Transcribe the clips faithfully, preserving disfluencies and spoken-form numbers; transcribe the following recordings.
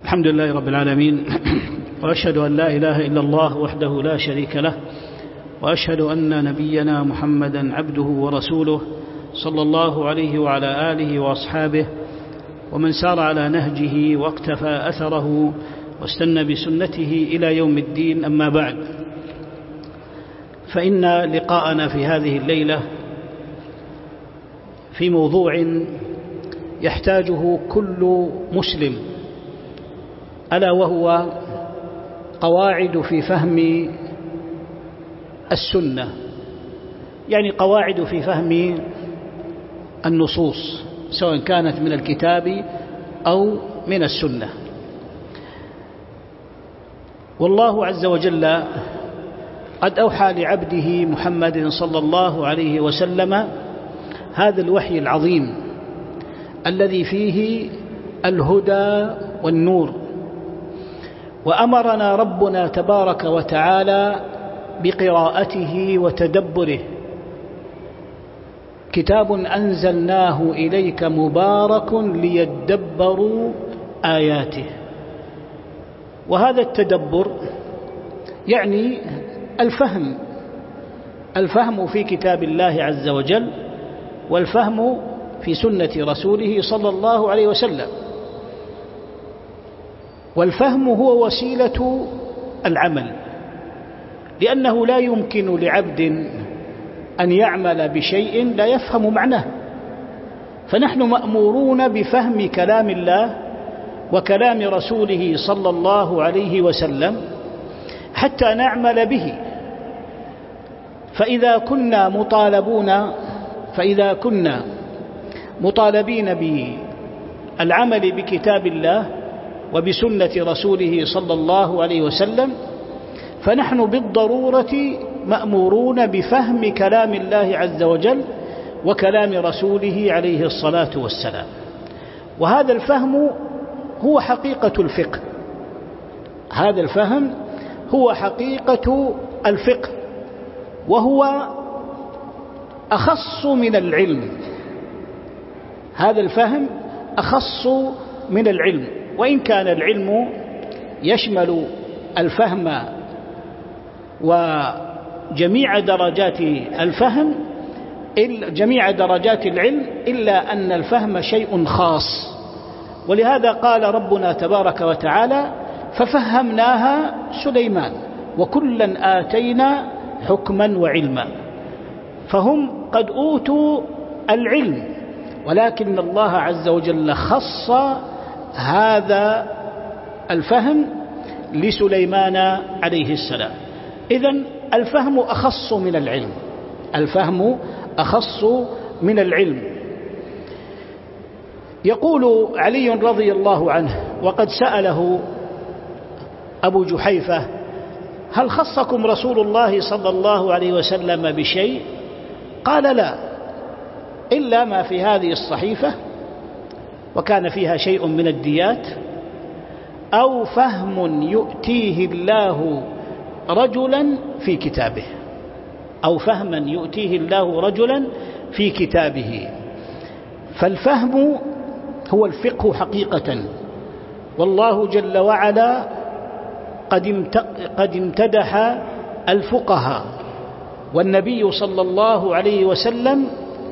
الحمد لله رب العالمين، وأشهد أن لا إله إلا الله وحده لا شريك له، وأشهد أن نبينا محمدا عبده ورسوله صلى الله عليه وعلى آله وأصحابه ومن سار على نهجه واقتفى أثره واستنى بسنته إلى يوم الدين. أما بعد، فإن لقاءنا في هذه الليلة في موضوع يحتاجه كل مسلم، ألا وهو قواعد في فهم السنة، يعني قواعد في فهم النصوص سواء كانت من الكتاب أو من السنة. والله عز وجل قد أوحى لعبده محمد صلى الله عليه وسلم هذا الوحي العظيم الذي فيه الهدى والنور، وأمرنا ربنا تبارك وتعالى بقراءته وتدبره. كتاب أنزلناه إليك مبارك ليدبروا آياته. وهذا التدبر يعني الفهم الفهم في كتاب الله عز وجل، والفهم في سنة رسوله صلى الله عليه وسلم. والفهم هو وسيلة العمل، لأنه لا يمكن لعبد أن يعمل بشيء لا يفهم معناه، فنحن مأمورون بفهم كلام الله وكلام رسوله صلى الله عليه وسلم حتى نعمل به. فإذا كنا مطالبون فإذا كنا مطالبين بالعمل بكتاب الله وبسنة رسوله صلى الله عليه وسلم، فنحن بالضرورة مأمورون بفهم كلام الله عز وجل وكلام رسوله عليه الصلاة والسلام. وهذا الفهم هو حقيقة الفقه هذا الفهم هو حقيقة الفقه وهو أخص من العلم. هذا الفهم أخص من العلم، وإن كان العلم يشمل الفهم وجميع درجات الفهم جميع درجات العلم، إلا أن الفهم شيء خاص. ولهذا قال ربنا تبارك وتعالى: ففهمناها سليمان وكلا آتينا حكما وعلما. فهم قد أوتوا العلم، ولكن الله عز وجل خص هذا الفهم لسليمان عليه السلام. إذن الفهم أخص من العلم الفهم أخص من العلم. يقول علي رضي الله عنه، وقد سأله أبو جحيفة: هل خصكم رسول الله صلى الله عليه وسلم بشيء؟ قال: لا، إلا ما في هذه الصحيفة، وكان فيها شيء من الديات، أو فهم يؤتيه الله رجلا في كتابه أو فهما يؤتيه الله رجلا في كتابه. فالفهم هو الفقه حقيقة. والله جل وعلا قد امتدح الفقهاء، والنبي صلى الله عليه وسلم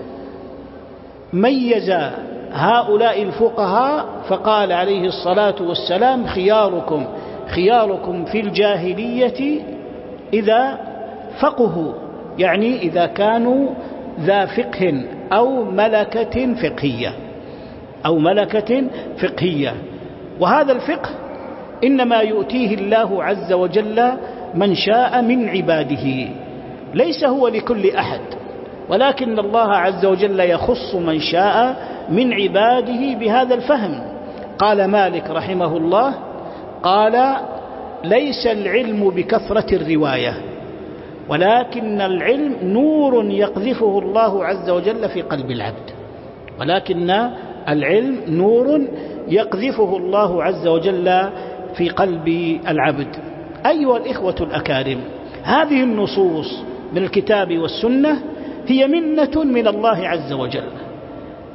ميز هؤلاء الفقهاء فقال عليه الصلاة والسلام: خياركم خياركم في الجاهلية إذا فقهوا، يعني إذا كانوا ذا فقه أو ملكة فقهية أو ملكة فقهية. وهذا الفقه إنما يؤتيه الله عز وجل من شاء من عباده، ليس هو لكل أحد، ولكن الله عز وجل يخص من شاء من عباده بهذا الفهم. قال مالك رحمه الله: قال: ليس العلم بكثرة الرواية، ولكن العلم نور يقذفه الله عز وجل في قلب العبد ولكن العلم نور يقذفه الله عز وجل في قلب العبد. أيها الإخوة الأكارم، هذه النصوص من الكتاب والسنة هي منة من الله عز وجل،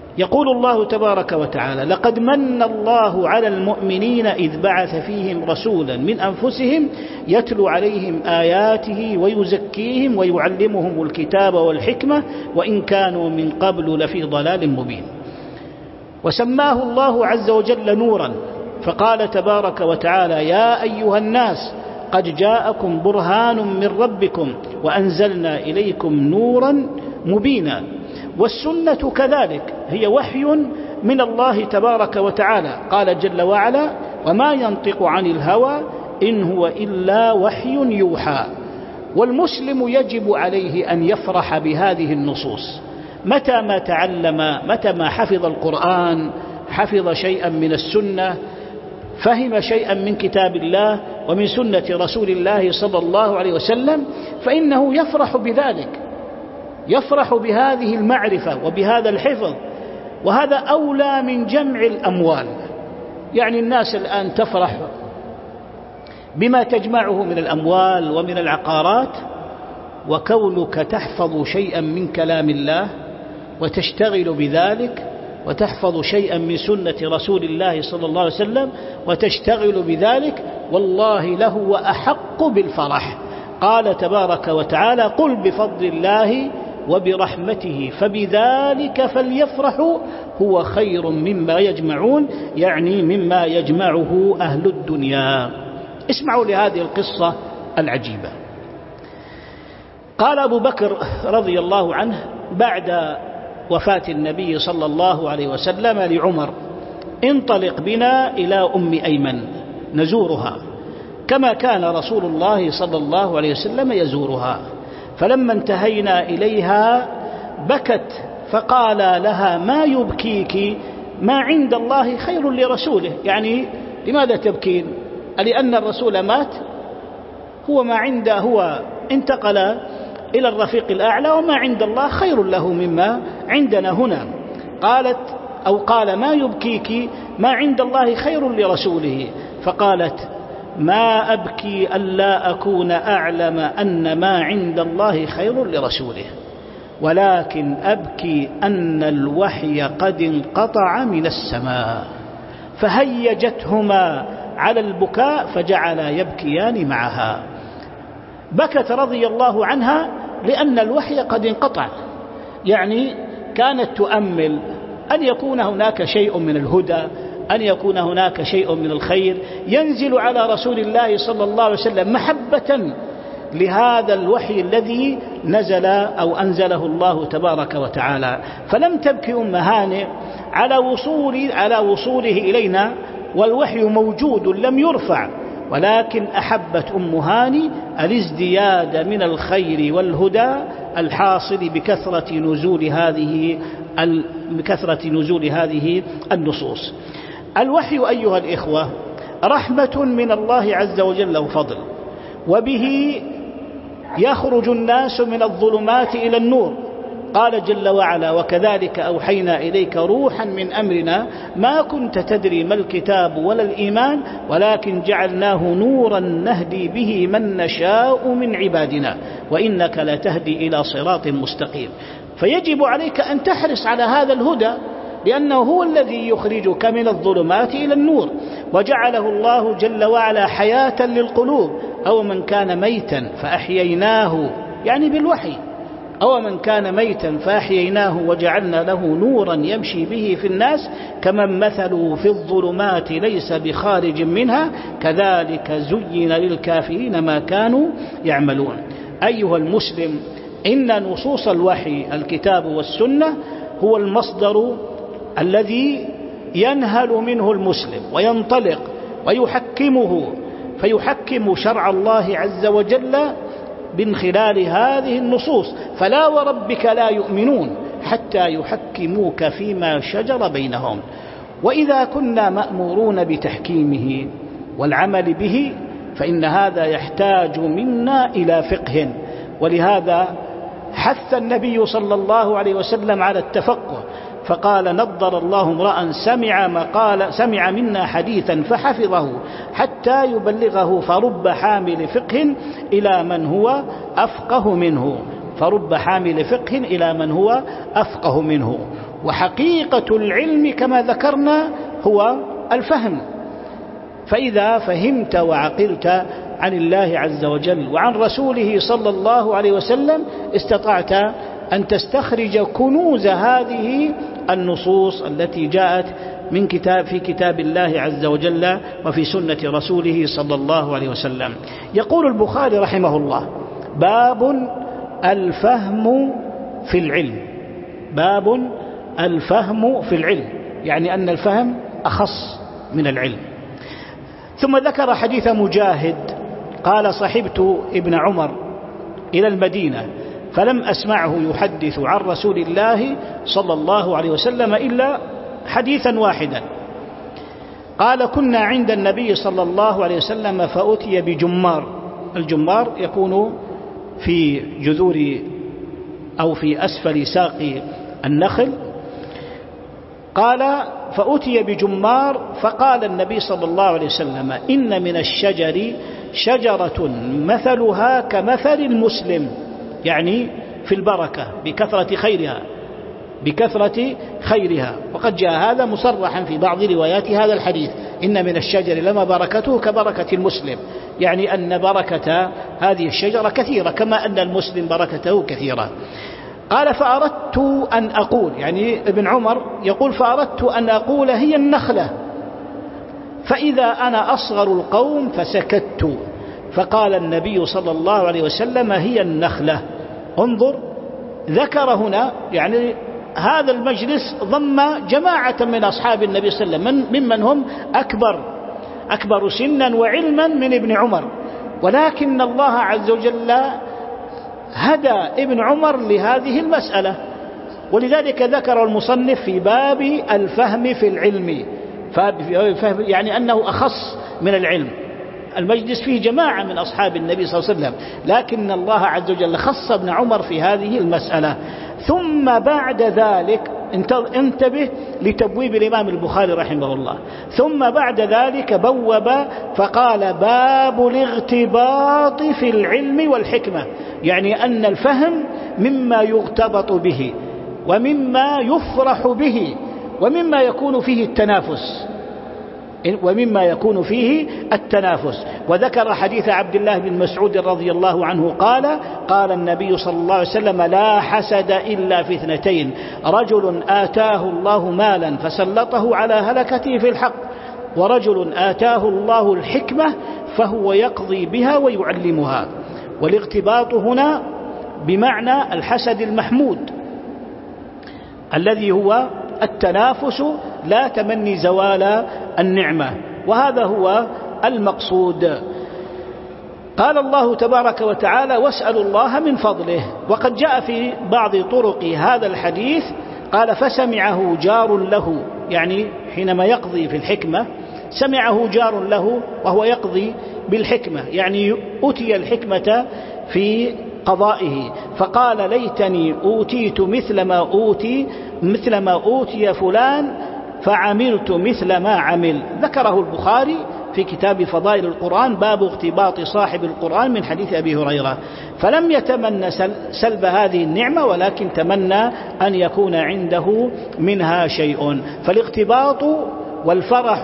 يقول الله تبارك وتعالى: لقد من الله على المؤمنين إذ بعث فيهم رسولا من أنفسهم يتلو عليهم آياته ويزكيهم ويعلمهم الكتاب والحكمة وإن كانوا من قبل لفي ضلال مبين. وسماه الله عز وجل نورا، فقال تبارك وتعالى: يا أيها الناس قد جاءكم برهان من ربكم وأنزلنا إليكم نورا مبينا. والسنة كذلك هي وحي من الله تبارك وتعالى، قال جل وعلا: وما ينطق عن الهوى إن هو إلا وحي يوحى. والمسلم يجب عليه أن يفرح بهذه النصوص متى ما تعلم، متى ما حفظ القرآن، حفظ شيئا من السنة، فهم شيئا من كتاب الله ومن سنة رسول الله صلى الله عليه وسلم، فإنه يفرح بذلك، يفرح بهذه المعرفة وبهذا الحفظ. وهذا أولى من جمع الأموال. يعني الناس الآن تفرح بما تجمعه من الأموال ومن العقارات، وكونك تحفظ شيئا من كلام الله وتشتغل بذلك، وتحفظ شيئا من سنة رسول الله صلى الله عليه وسلم وتشتغل بذلك، والله له أحق بالفرح. قال تبارك وتعالى: قل بفضل الله وبرحمته فبذلك فليفرحوا هو خير مما يجمعون، يعني مما يجمعه أهل الدنيا. اسمعوا لهذه القصة العجيبة. قال أبو بكر رضي الله عنه بعد وفاة النبي صلى الله عليه وسلم لعمر: انطلق بنا إلى أم أيمن نزورها كما كان رسول الله صلى الله عليه وسلم يزورها. فلما انتهينا إليها بكت، فقال لها: ما يبكيك؟ ما عند الله خير لرسوله. يعني لماذا تبكين؟ لأن الرسول مات، هو ما عنده، هو انتقل إلى الرفيق الأعلى، وما عند الله خير له مما عندنا هنا. قالت أو قال: ما يبكيك؟ ما عند الله خير لرسوله. فقالت: ما أبكي ألا أكون أعلم أن ما عند الله خير لرسوله، ولكن أبكي أن الوحي قد انقطع من السماء. فهيجتهما على البكاء فجعلا يبكيان معها. بكت رضي الله عنها لأن الوحي قد انقطع، يعني كانت تؤمل أن يكون هناك شيء من الهدى، أن يكون هناك شيء من الخير ينزل على رسول الله صلى الله عليه وسلم محبة لهذا الوحي الذي نزل أو أنزله الله تبارك وتعالى. فلم تبكي أم هانئ على وصول على وصوله إلينا والوحي موجود لم يرفع، ولكن أحبت أم هاني الازدياد من الخير والهدى الحاصل بكثرة نزول هذه بكثرة نزول هذه النصوص. الوحي أيها الإخوة رحمة من الله عز وجل وفضل، وبه يخرج الناس من الظلمات إلى النور. قال جل وعلا: وكذلك أوحينا إليك روحا من أمرنا ما كنت تدري ما الكتاب ولا الإيمان ولكن جعلناه نورا نهدي به من نشاء من عبادنا وإنك لتهدي إلى صراط مستقيم. فيجب عليك أن تحرص على هذا الهدى، لأنه هو الذي يخرجك من الظلمات إلى النور. وجعله الله جل وعلا حياة للقلوب. أو من كان ميتا فأحييناه، يعني بالوحي، أو من كان ميتا فأحييناه وجعلنا له نورا يمشي به في الناس كمن مثله في الظلمات ليس بخارج منها كذلك زين للكافرين ما كانوا يعملون. أيها المسلم، إن نصوص الوحي الكتاب والسنة هو المصدر الذي ينهل منه المسلم وينطلق ويحكمه، فيحكم شرع الله عز وجل من خلال هذه النصوص. فلا وربك لا يؤمنون حتى يحكموك فيما شجر بينهم. وإذا كنا مأمورون بتحكيمه والعمل به فإن هذا يحتاج منا إلى فقه، ولهذا حث النبي صلى الله عليه وسلم على التفقه، فقال: نضر الله امرأ سمع مقال سمع منا حديثا فحفظه حتى يبلغه فرب حامل فقه إلى من هو أفقه منه فرب حامل فقه إلى من هو أفقه منه. وحقيقة العلم كما ذكرنا هو الفهم. فإذا فهمت وعقلت عن الله عز وجل وعن رسوله صلى الله عليه وسلم استطعت أن تستخرج كنوز هذه النصوص التي جاءت من كتاب في كتاب الله عز وجل وفي سنة رسوله صلى الله عليه وسلم. يقول البخاري رحمه الله: باب الفهم في العلم. باب الفهم في العلم، يعني أن الفهم أخص من العلم. ثم ذكر حديث مجاهد قال: صحبت ابن عمر إلى المدينة فلم أسمعه يحدث عن رسول الله صلى الله عليه وسلم إلا حديثا واحدا. قال: كنا عند النبي صلى الله عليه وسلم فأتي بجمار. الجمار يكون في جذور أو في أسفل ساق النخل. قال: فأتي بجمار فقال النبي صلى الله عليه وسلم: إن من الشجر شجرة مثلها كمثل المسلم، يعني في البركة بكثرة خيرها بكثرة خيرها. وقد جاء هذا مصرحا في بعض روايات هذا الحديث: إن من الشجر لما بركته كبركة المسلم، يعني أن بركة هذه الشجرة كثيرة كما أن المسلم بركته كثيرة. قال: فأردت أن أقول، يعني ابن عمر يقول: فأردت أن أقول هي النخلة، فإذا أنا أصغر القوم فسكت، فقال النبي صلى الله عليه وسلم: هي النخلة. انظر، ذكر هنا يعني هذا المجلس ضم جماعة من أصحاب النبي صلى الله عليه وسلم ممن هم أكبر أكبر سنا وعلما من ابن عمر، ولكن الله عز وجل هدى ابن عمر لهذه المسألة، ولذلك ذكر المصنف في باب الفهم في العلم، يعني أنه أخص من العلم. المجلس فيه جماعة من أصحاب النبي صلى الله عليه وسلم، لكن الله عز وجل خص ابن عمر في هذه المسألة. ثم بعد ذلك انتبه لتبويب الإمام البخاري رحمه الله، ثم بعد ذلك بوب فقال: باب الاغتباط في العلم والحكمة، يعني أن الفهم مما يغتبط به ومما يفرح به ومما يكون فيه التنافس ومما يكون فيه التنافس. وذكر حديث عبد الله بن مسعود رضي الله عنه قال: قال النبي صلى الله عليه وسلم: لا حسد إلا في اثنتين: رجل آتاه الله مالا فسلطه على هلكته في الحق، ورجل آتاه الله الحكمة فهو يقضي بها ويعلمها. والاغتباط هنا بمعنى الحسد المحمود الذي هو التنافس لا تمني زوال النعمة، وهذا هو المقصود. قال الله تبارك وتعالى: واسألوا الله من فضله. وقد جاء في بعض طرق هذا الحديث قال: فسمعه جار له، يعني حينما يقضي في الحكمة سمعه جار له وهو يقضي بالحكمة، يعني أتي الحكمة في قضائه فقال: ليتني أوتيت مثل ما أوتي مثل ما أوتي فلان فعملت مثل ما عمل. ذكره البخاري في كتاب فضائل القرآن باب اغتباط صاحب القرآن من حديث أبي هريرة. فلم يتمنى سلب هذه النعمة، ولكن تمنى أن يكون عنده منها شيء. فالاغتباط والفرح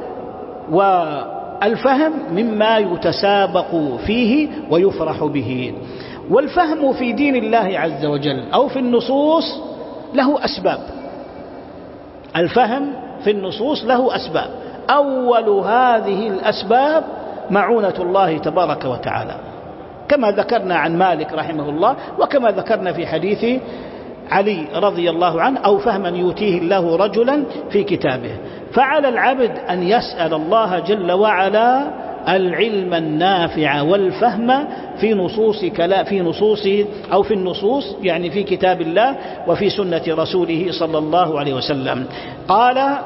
والفهم مما يتسابق فيه ويفرح به. والفهم في دين الله عز وجل أو في النصوص له أسباب. الفهم في النصوص له أسباب، أول هذه الأسباب معونة الله تبارك وتعالى، كما ذكرنا عن مالك رحمه الله، وكما ذكرنا في حديث علي رضي الله عنه: أو فهما يؤتيه الله رجلا في كتابه. فعلى العبد أن يسأل الله جل وعلا العلم النافع والفهم في نصوص كلا في نصوص أو في النصوص، يعني في كتاب الله وفي سنة رسوله صلى الله عليه وسلم. قال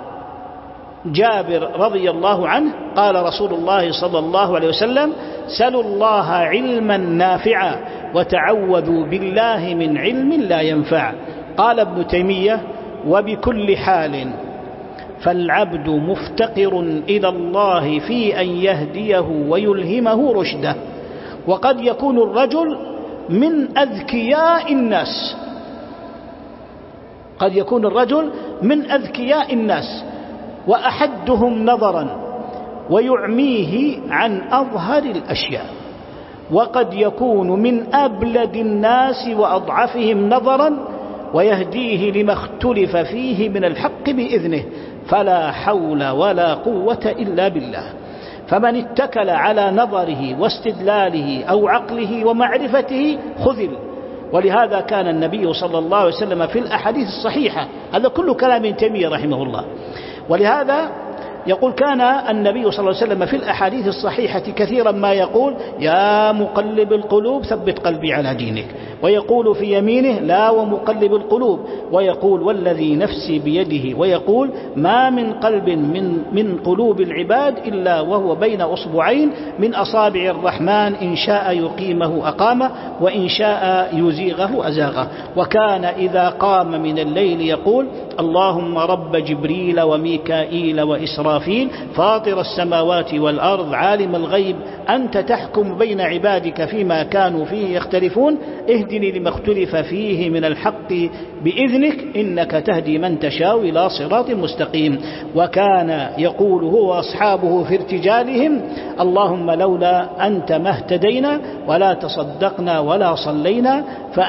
جابر رضي الله عنه: قال رسول الله صلى الله عليه وسلم: سلوا الله علما نافعا وتعوذوا بالله من علم لا ينفع. قال ابن تيمية: وبكل حال فالعبد مفتقر إلى الله في أن يهديه ويلهمه رشده. وقد يكون الرجل من أذكياء الناس، قد يكون الرجل من أذكياء الناس وأحدهم نظرا ويعميه عن أظهر الأشياء، وقد يكون من أبلد الناس وأضعفهم نظرا ويهديه لما اختلف فيه من الحق بإذنه، فلا حول ولا قوة إلا بالله. فمن اتكل على نظره واستدلاله أو عقله ومعرفته خذل. ولهذا كان النبي صلى الله عليه وسلم في الأحاديث الصحيحة، هذا كل كلام ابن تيمية رحمه الله، ولهذا يقول كان النبي صلى الله عليه وسلم في الأحاديث الصحيحة كثيرا ما يقول يا مقلب القلوب ثبت قلبي على دينك، ويقول في يمينه لا ومقلب القلوب، ويقول والذي نفسي بيده، ويقول ما من قلب من, من قلوب العباد إلا وهو بين أصبعين من أصابع الرحمن إن شاء يقيمه أقامه وإن شاء يزيغه أزاغه. وكان إذا قام من الليل يقول اللهم رب جبريل وميكائيل وإسرافيل فاطر السماوات والأرض عالم الغيب أنت تحكم بين عبادك فيما كانوا فيه يختلفون اهدني لما اختلف فيه من الحق بإذنك إنك تهدي من تشاء إلى صراط مستقيم. وكان يقول هو وأصحابه في ارتجالهم اللهم لولا أنت ما اهتدينا ولا تصدقنا ولا صلينا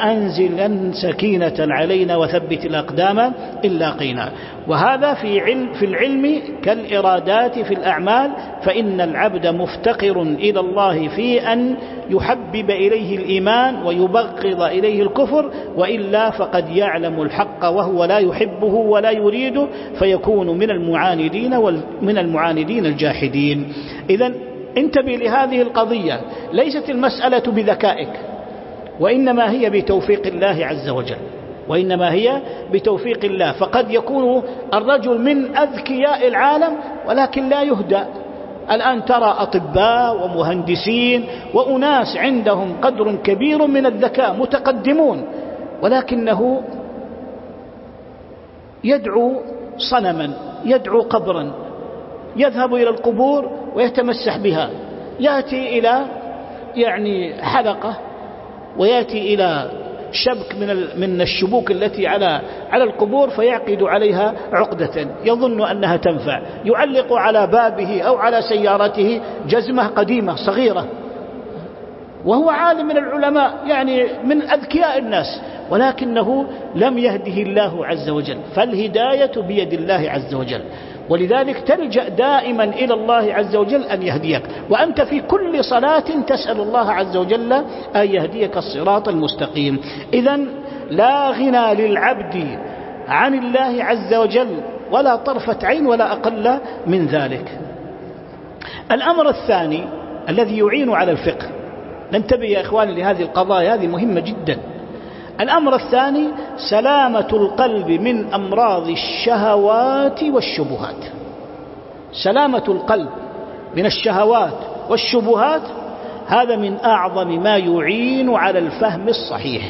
فأنزل سكينة علينا وثبت الأقدام إلا قينا. وهذا في علم في العلم كالإرادات في الأعمال، فإن العبد مفتقر إلى الله في أن يحبب إليه الإيمان ويبغض إليه الكفر، وإلا فقد يعلم الحق وهو لا يحبه ولا يريده فيكون من المعاندين ومن المعاندين الجاحدين. إذن انتبه لهذه القضية، ليست المسألة بذكائك، وإنما هي بتوفيق الله عز وجل، وإنما هي بتوفيق الله. فقد يكون الرجل من أذكياء العالم ولكن لا يهدى. الآن ترى أطباء ومهندسين وأناس عندهم قدر كبير من الذكاء متقدمون، ولكنه يدعو صنما، يدعو قبرا، يذهب إلى القبور ويتمسح بها، يأتي إلى يعني حلقة ويأتي إلى شبك من من الشبوك التي على على القبور فيعقد عليها عقدة يظن أنها تنفع، يعلق على بابه أو على سيارته جزمة قديمة صغيرة، وهو عالم من العلماء يعني من أذكياء الناس، ولكنه لم يهده الله عز وجل. فالهداية بيد الله عز وجل، ولذلك تلجأ دائما إلى الله عز وجل أن يهديك، وأنت في كل صلاة تسأل الله عز وجل أن يهديك الصراط المستقيم. إذن لا غنى للعبد عن الله عز وجل ولا طرفة عين ولا أقل من ذلك. الأمر الثاني الذي يعين على الفقه، ننتبه يا إخواني لهذه القضايا، هذه مهمة جدا. الأمر الثاني سلامة القلب من أمراض الشهوات والشبهات. سلامة القلب من الشهوات والشبهات هذا من أعظم ما يعين على الفهم الصحيح.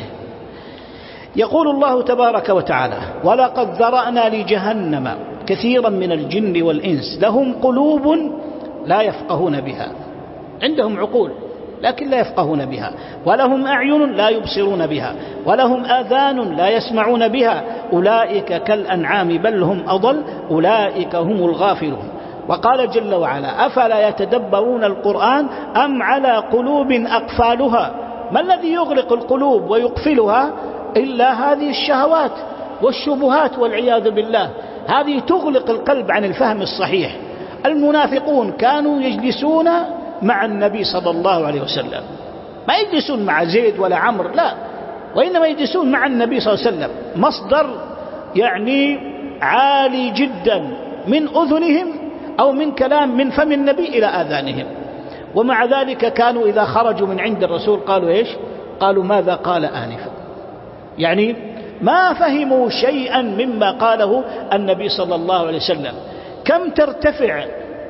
يقول الله تبارك وتعالى ولقد ذرأنا لجهنم كثيرا من الجن والإنس لهم قلوب لا يفقهون بها، عندهم عقول لكن لا يفقهون بها، ولهم أعين لا يبصرون بها، ولهم آذان لا يسمعون بها، أولئك كالأنعام بل هم أضل أولئك هم الغافلون. وقال جل وعلا أفلا يتدبرون القرآن أم على قلوب أقفالها. ما الذي يغلق القلوب ويقفلها إلا هذه الشهوات والشبهات والعياذ بالله، هذه تغلق القلب عن الفهم الصحيح. المنافقون كانوا يجلسون مع النبي صلى الله عليه وسلم، ما يجلسون مع زيد ولا عمرو، لا، وإنما يجلسون مع النبي صلى الله عليه وسلم، مصدر يعني عالي جدا من أذنهم أو من كلام من فم النبي إلى آذانهم. ومع ذلك كانوا إذا خرجوا من عند الرسول قالوا إيش؟ قالوا ماذا قال آنفا، يعني ما فهموا شيئا مما قاله النبي صلى الله عليه وسلم. كم ترتفع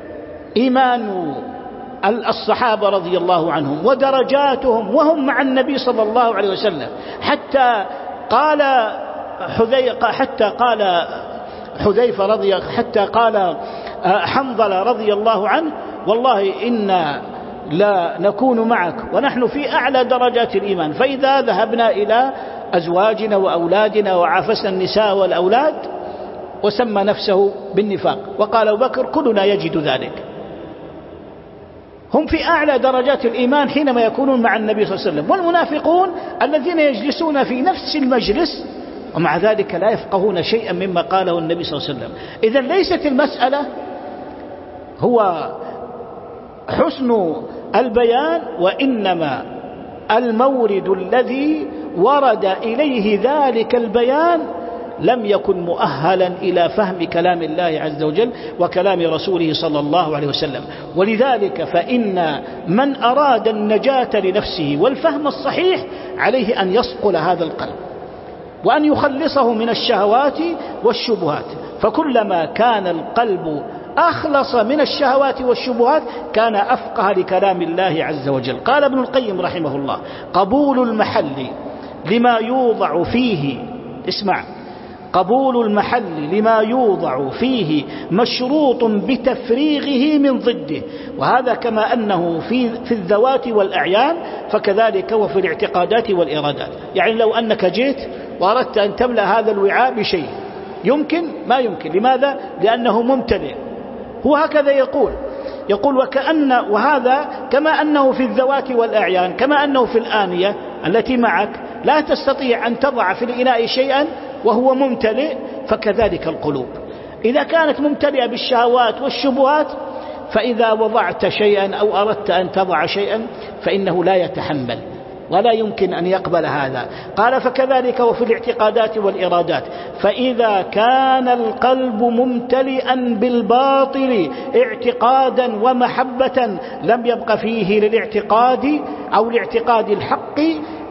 إيمان الصحابة رضي الله عنهم ودرجاتهم وهم مع النبي صلى الله عليه وسلم، حتى قال حذيفة حتى قال حذيفة رضي حتى قال حنظلة رضي الله عنه والله إن لا نكون معك ونحن في أعلى درجات الإيمان، فإذا ذهبنا إلى أزواجنا وأولادنا وعافسنا النساء والأولاد، وسمى نفسه بالنفاق. وقال أبو بكر كلنا يجد ذلك. هم في أعلى درجات الإيمان حينما يكونون مع النبي صلى الله عليه وسلم. والمنافقون الذين يجلسون في نفس المجلس ومع ذلك لا يفقهون شيئا مما قاله النبي صلى الله عليه وسلم. إذن ليست المسألة هو حسن البيان، وإنما المورد الذي ورد إليه ذلك البيان لم يكن مؤهلا إلى فهم كلام الله عز وجل وكلام رسوله صلى الله عليه وسلم. ولذلك فإن من أراد النجاة لنفسه والفهم الصحيح عليه أن يصقل هذا القلب وأن يخلصه من الشهوات والشبهات. فكلما كان القلب أخلص من الشهوات والشبهات كان أفقه لكلام الله عز وجل. قال ابن القيم رحمه الله: قبول المحل لما يوضع فيه، اسمع، قبول المحل لما يوضع فيه مشروط بتفريغه من ضده. وهذا كما أنه في, في الذوات والأعيان فكذلك وفي الاعتقادات والإرادات. يعني لو أنك جيت وأردت أن تملأ هذا الوعاء بشيء، يمكن؟ ما يمكن. لماذا؟ لأنه ممتلئ. هو هكذا يقول يقول وكأن وهذا كما أنه في الذوات والأعيان، كما أنه في الآنية التي معك لا تستطيع أن تضع في الإناء شيئا وهو ممتلئ، فكذلك القلوب إذا كانت ممتلئة بالشهوات والشبهات، فإذا وضعت شيئا أو أردت أن تضع شيئا فإنه لا يتحمل ولا يمكن أن يقبل هذا. قال فكذلك وفي الاعتقادات والإرادات، فإذا كان القلب ممتلئا بالباطل اعتقادا ومحبة لم يبق فيه للاعتقاد أو لاعتقاد الحق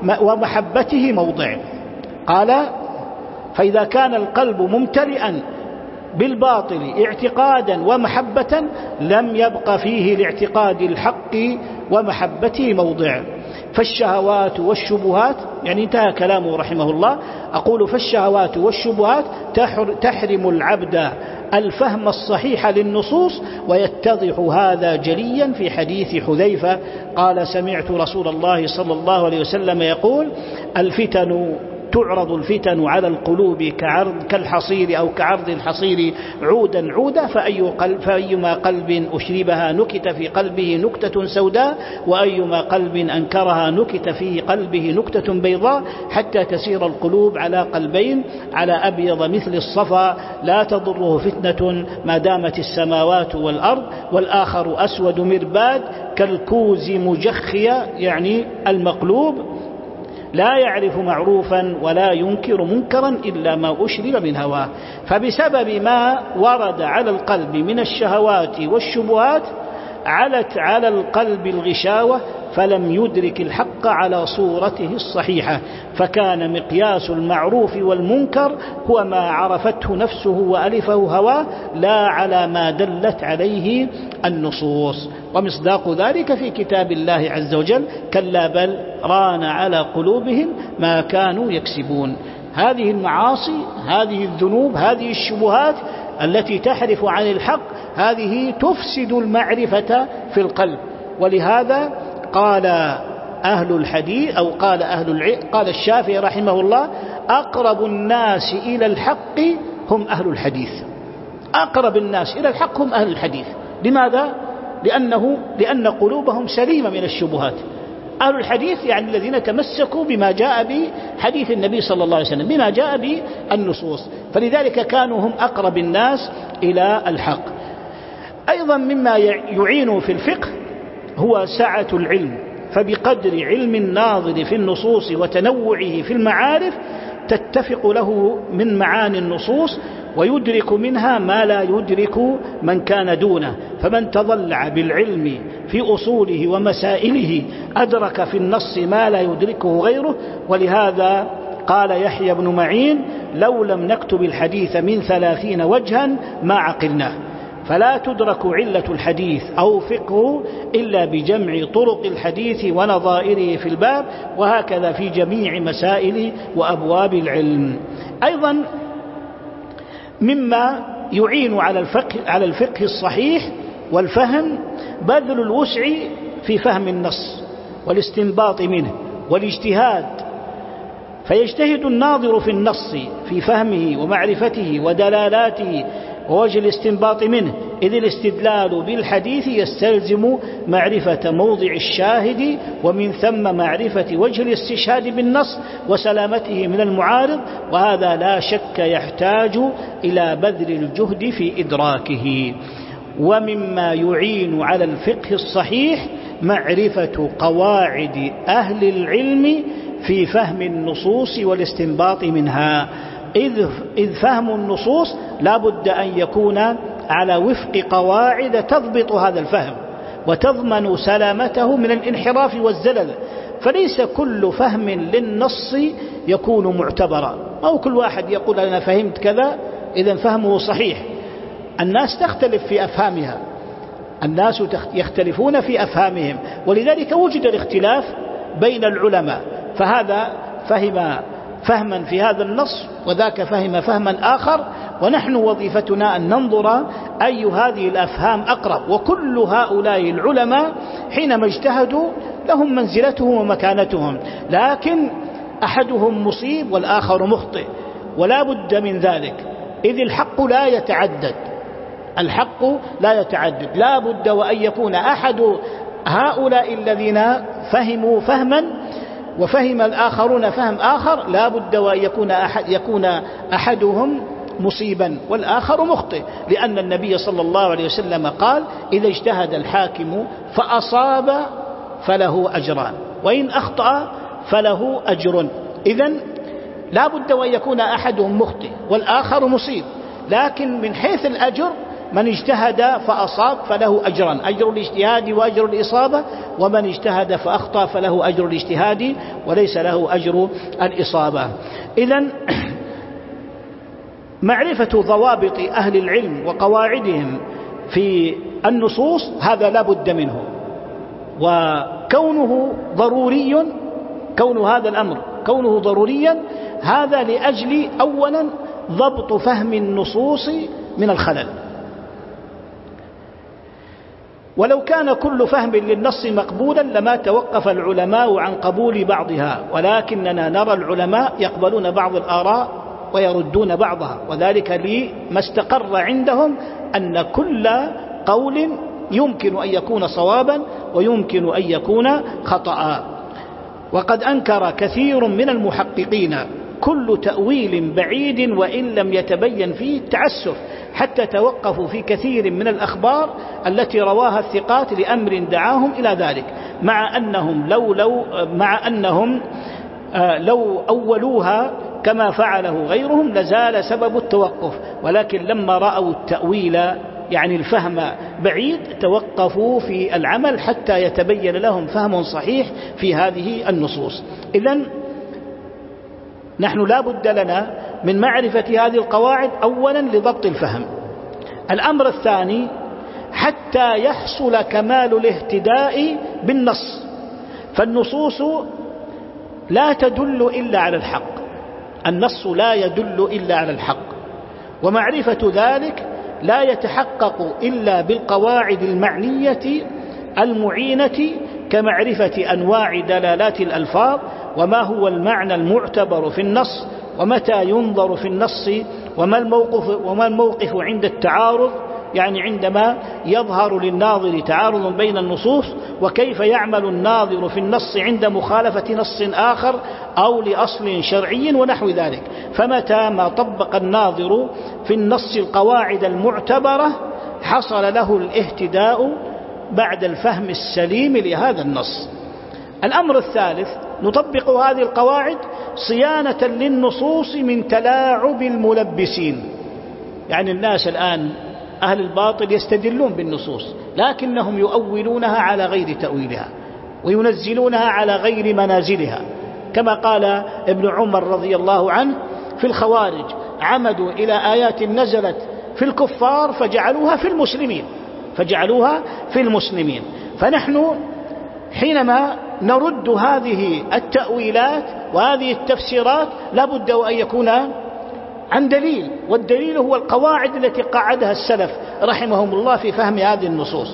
ومحبته موضع. قال فإذا كان القلب ممتلئا بالباطل اعتقادا ومحبة لم يبق فيه لاعتقاد الحق ومحبته موضع. فالشهوات والشبهات، يعني انتهى كلامه رحمه الله، أقول فالشهوات والشبهات تحرم العبد الفهم الصحيح للنصوص، ويتضح هذا جليا في حديث حذيفة قال سمعت رسول الله صلى الله عليه وسلم يقول الفتن تعرض الفتن على القلوب كعرض كالحصير أو كعرض الحصير عودا عودا، فأي قلب فأيما قلب أشربها نكت في قلبه نكتة سوداء، وأيما قلب أنكرها نكت في قلبه نكتة بيضاء، حتى تسير القلوب على قلبين، على أبيض مثل الصفا لا تضره فتنة ما دامت السماوات والأرض، والآخر أسود مرباد كالكوز مجخية، يعني المقلوب لا يعرف معروفا ولا ينكر منكرا إلا ما أشرب من هواه. فبسبب ما ورد على القلب من الشهوات والشبهات علت على القلب الغشاوة، فلم يدرك الحق على صورته الصحيحة، فكان مقياس المعروف والمنكر هو ما عرفته نفسه وألفه هواه، لا على ما دلت عليه النصوص. ومصداق ذلك في كتاب الله عز وجل كلا بل ران على قلوبهم ما كانوا يكسبون. هذه المعاصي، هذه الذنوب، هذه الشبهات التي تحرف عن الحق، هذه تفسد المعرفة في القلب. ولهذا قال أهل الحديث أو قال أهل العلم، قال الشافعي رحمه الله أقرب الناس إلى الحق هم أهل الحديث. أقرب الناس إلى الحق هم أهل الحديث. لماذا؟ لأنه لأن قلوبهم سليمة من الشبهات. أهل الحديث يعني الذين تمسكوا بما جاء به حديث النبي صلى الله عليه وسلم، بما جاء به النصوص، فلذلك كانوا هم أقرب الناس إلى الحق. أيضا مما يعين في الفقه هو سعة العلم، فبقدر علم الناظر في النصوص وتنوعه في المعارف تتفق له من معاني النصوص ويدرك منها ما لا يدرك من كان دونه. فمن تضلع بالعلم في أصوله ومسائله أدرك في النص ما لا يدركه غيره. ولهذا قال يحيى بن معين لو لم نكتب الحديث من ثلاثين وجها ما عقلناه. فلا تدرك علة الحديث أو فقهه إلا بجمع طرق الحديث ونظائره في الباب، وهكذا في جميع مسائل وأبواب العلم. أيضا مما يعين على الفقه, على الفقه الصحيح والفهم بذل الوسع في فهم النص والاستنباط منه والاجتهاد، فيجتهد الناظر في النص في فهمه ومعرفته ودلالاته ووجه الاستنباط منه، إذ الاستدلال بالحديث يستلزم معرفة موضع الشاهد ومن ثم معرفة وجه الاستشهاد بالنص وسلامته من المعارض، وهذا لا شك يحتاج إلى بذل الجهد في إدراكه. ومما يعين على الفقه الصحيح معرفة قواعد أهل العلم في فهم النصوص والاستنباط منها، إذ, إذ فهم النصوص لا بد أن يكون على وفق قواعد تضبط هذا الفهم وتضمن سلامته من الانحراف والزلل، فليس كل فهم للنص يكون معتبرا، أو كل واحد يقول أنا فهمت كذا إذن فهمه صحيح. الناس تختلف في أفهامها، الناس يختلفون في أفهامهم، ولذلك وجد الاختلاف بين العلماء، فهذا فهم فهما في هذا النص وذاك فهم فهما آخر، ونحن وظيفتنا أن ننظر أي هذه الأفهام أقرب، وكل هؤلاء العلماء حينما اجتهدوا لهم منزلتهم ومكانتهم، لكن أحدهم مصيب والآخر مخطئ، ولا بد من ذلك، إذ الحق لا يتعدد، الحق لا يتعدد، لا بد وأن يكون أحد هؤلاء الذين فهموا فهما وفهم الآخرون فهم آخر، لا بد وأن يكون, أحد يكون أحدهم مصيبا والآخر مخطئ، لأن النبي صلى الله عليه وسلم قال إذا اجتهد الحاكم فأصاب فله أجران وإن أخطأ فله أجر. إذن لا بد وأن يكون أحدهم مخطئ والآخر مصيب، لكن من حيث الأجر من اجتهد فأصاب فله أجران، أجر الاجتهاد وأجر الإصابة، ومن اجتهد فأخطأ فله أجر الاجتهاد وليس له أجر الإصابة. إذن معرفة ضوابط أهل العلم وقواعدهم في النصوص هذا لا بد منه، وكونه ضروري، كون هذا الأمر كونه ضروريا هذا لأجل أولا ضبط فهم النصوص من الخلل. ولو كان كل فهم للنص مقبولا لما توقف العلماء عن قبول بعضها، ولكننا نرى العلماء يقبلون بعض الآراء ويردون بعضها، وذلك لما استقر عندهم أن كل قول يمكن أن يكون صوابا ويمكن أن يكون خطأ. وقد أنكر كثير من المحققين كل تأويل بعيد وإن لم يتبين فيه التعسف، حتى توقفوا في كثير من الأخبار التي رواها الثقات لأمر دعاهم إلى ذلك، مع أنهم لو لو مع أنهم لو أولوها كما فعله غيرهم لزال سبب التوقف، ولكن لما رأوا التأويل يعني الفهم بعيد توقفوا في العمل حتى يتبين لهم فهم صحيح في هذه النصوص. إذن نحن لا بد لنا من معرفة هذه القواعد أولا لضبط الفهم. الأمر الثاني حتى يحصل كمال الاهتداء بالنص، فالنصوص لا تدل إلا على الحق، النص لا يدل إلا على الحق، ومعرفة ذلك لا يتحقق إلا بالقواعد المعنية المعينة كمعرفة أنواع دلالات الألفاظ وما هو المعنى المعتبر في النص ومتى ينظر في النص وما الموقف, وما الموقف عند التعارض، يعني عندما يظهر للناظر تعارض بين النصوص، وكيف يعمل الناظر في النص عند مخالفة نص آخر أو لأصل شرعي ونحو ذلك. فمتى ما طبق الناظر في النص القواعد المعتبرة حصل له الاهتداء بعد الفهم السليم لهذا النص. الأمر الثالث نطبق هذه القواعد صيانة للنصوص من تلاعب الملبسين، يعني الناس الآن أهل الباطل يستدلون بالنصوص لكنهم يؤولونها على غير تأويلها وينزلونها على غير منازلها، كما قال ابن عمر رضي الله عنه في الخوارج عمدوا إلى آيات نزلت في الكفار فجعلوها في المسلمين فجعلوها في المسلمين. فنحن حينما نرد هذه التأويلات وهذه التفسيرات لابد أن يكون عن دليل، والدليل هو القواعد التي قعدها السلف رحمهم الله في فهم هذه النصوص.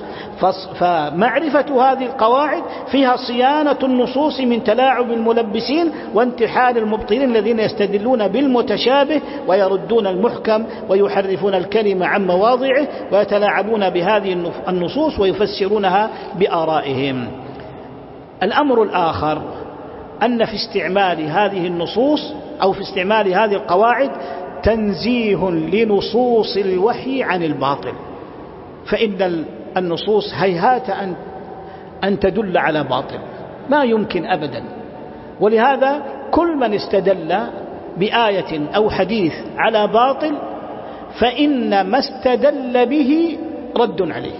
فمعرفة هذه القواعد فيها صيانة النصوص من تلاعب الملبسين وانتحال المبطلين الذين يستدلون بالمتشابه ويردون المحكم ويحرفون الكلمة عن مواضعه ويتلاعبون بهذه النصوص ويفسرونها بآرائهم. الأمر الآخر أن في استعمال هذه النصوص أو في استعمال هذه القواعد تنزيه لنصوص الوحي عن الباطل، فإن النصوص هيهات أن أن تدل على باطل، ما يمكن أبدا. ولهذا كل من استدل بآية أو حديث على باطل فإن ما استدل به رد عليه.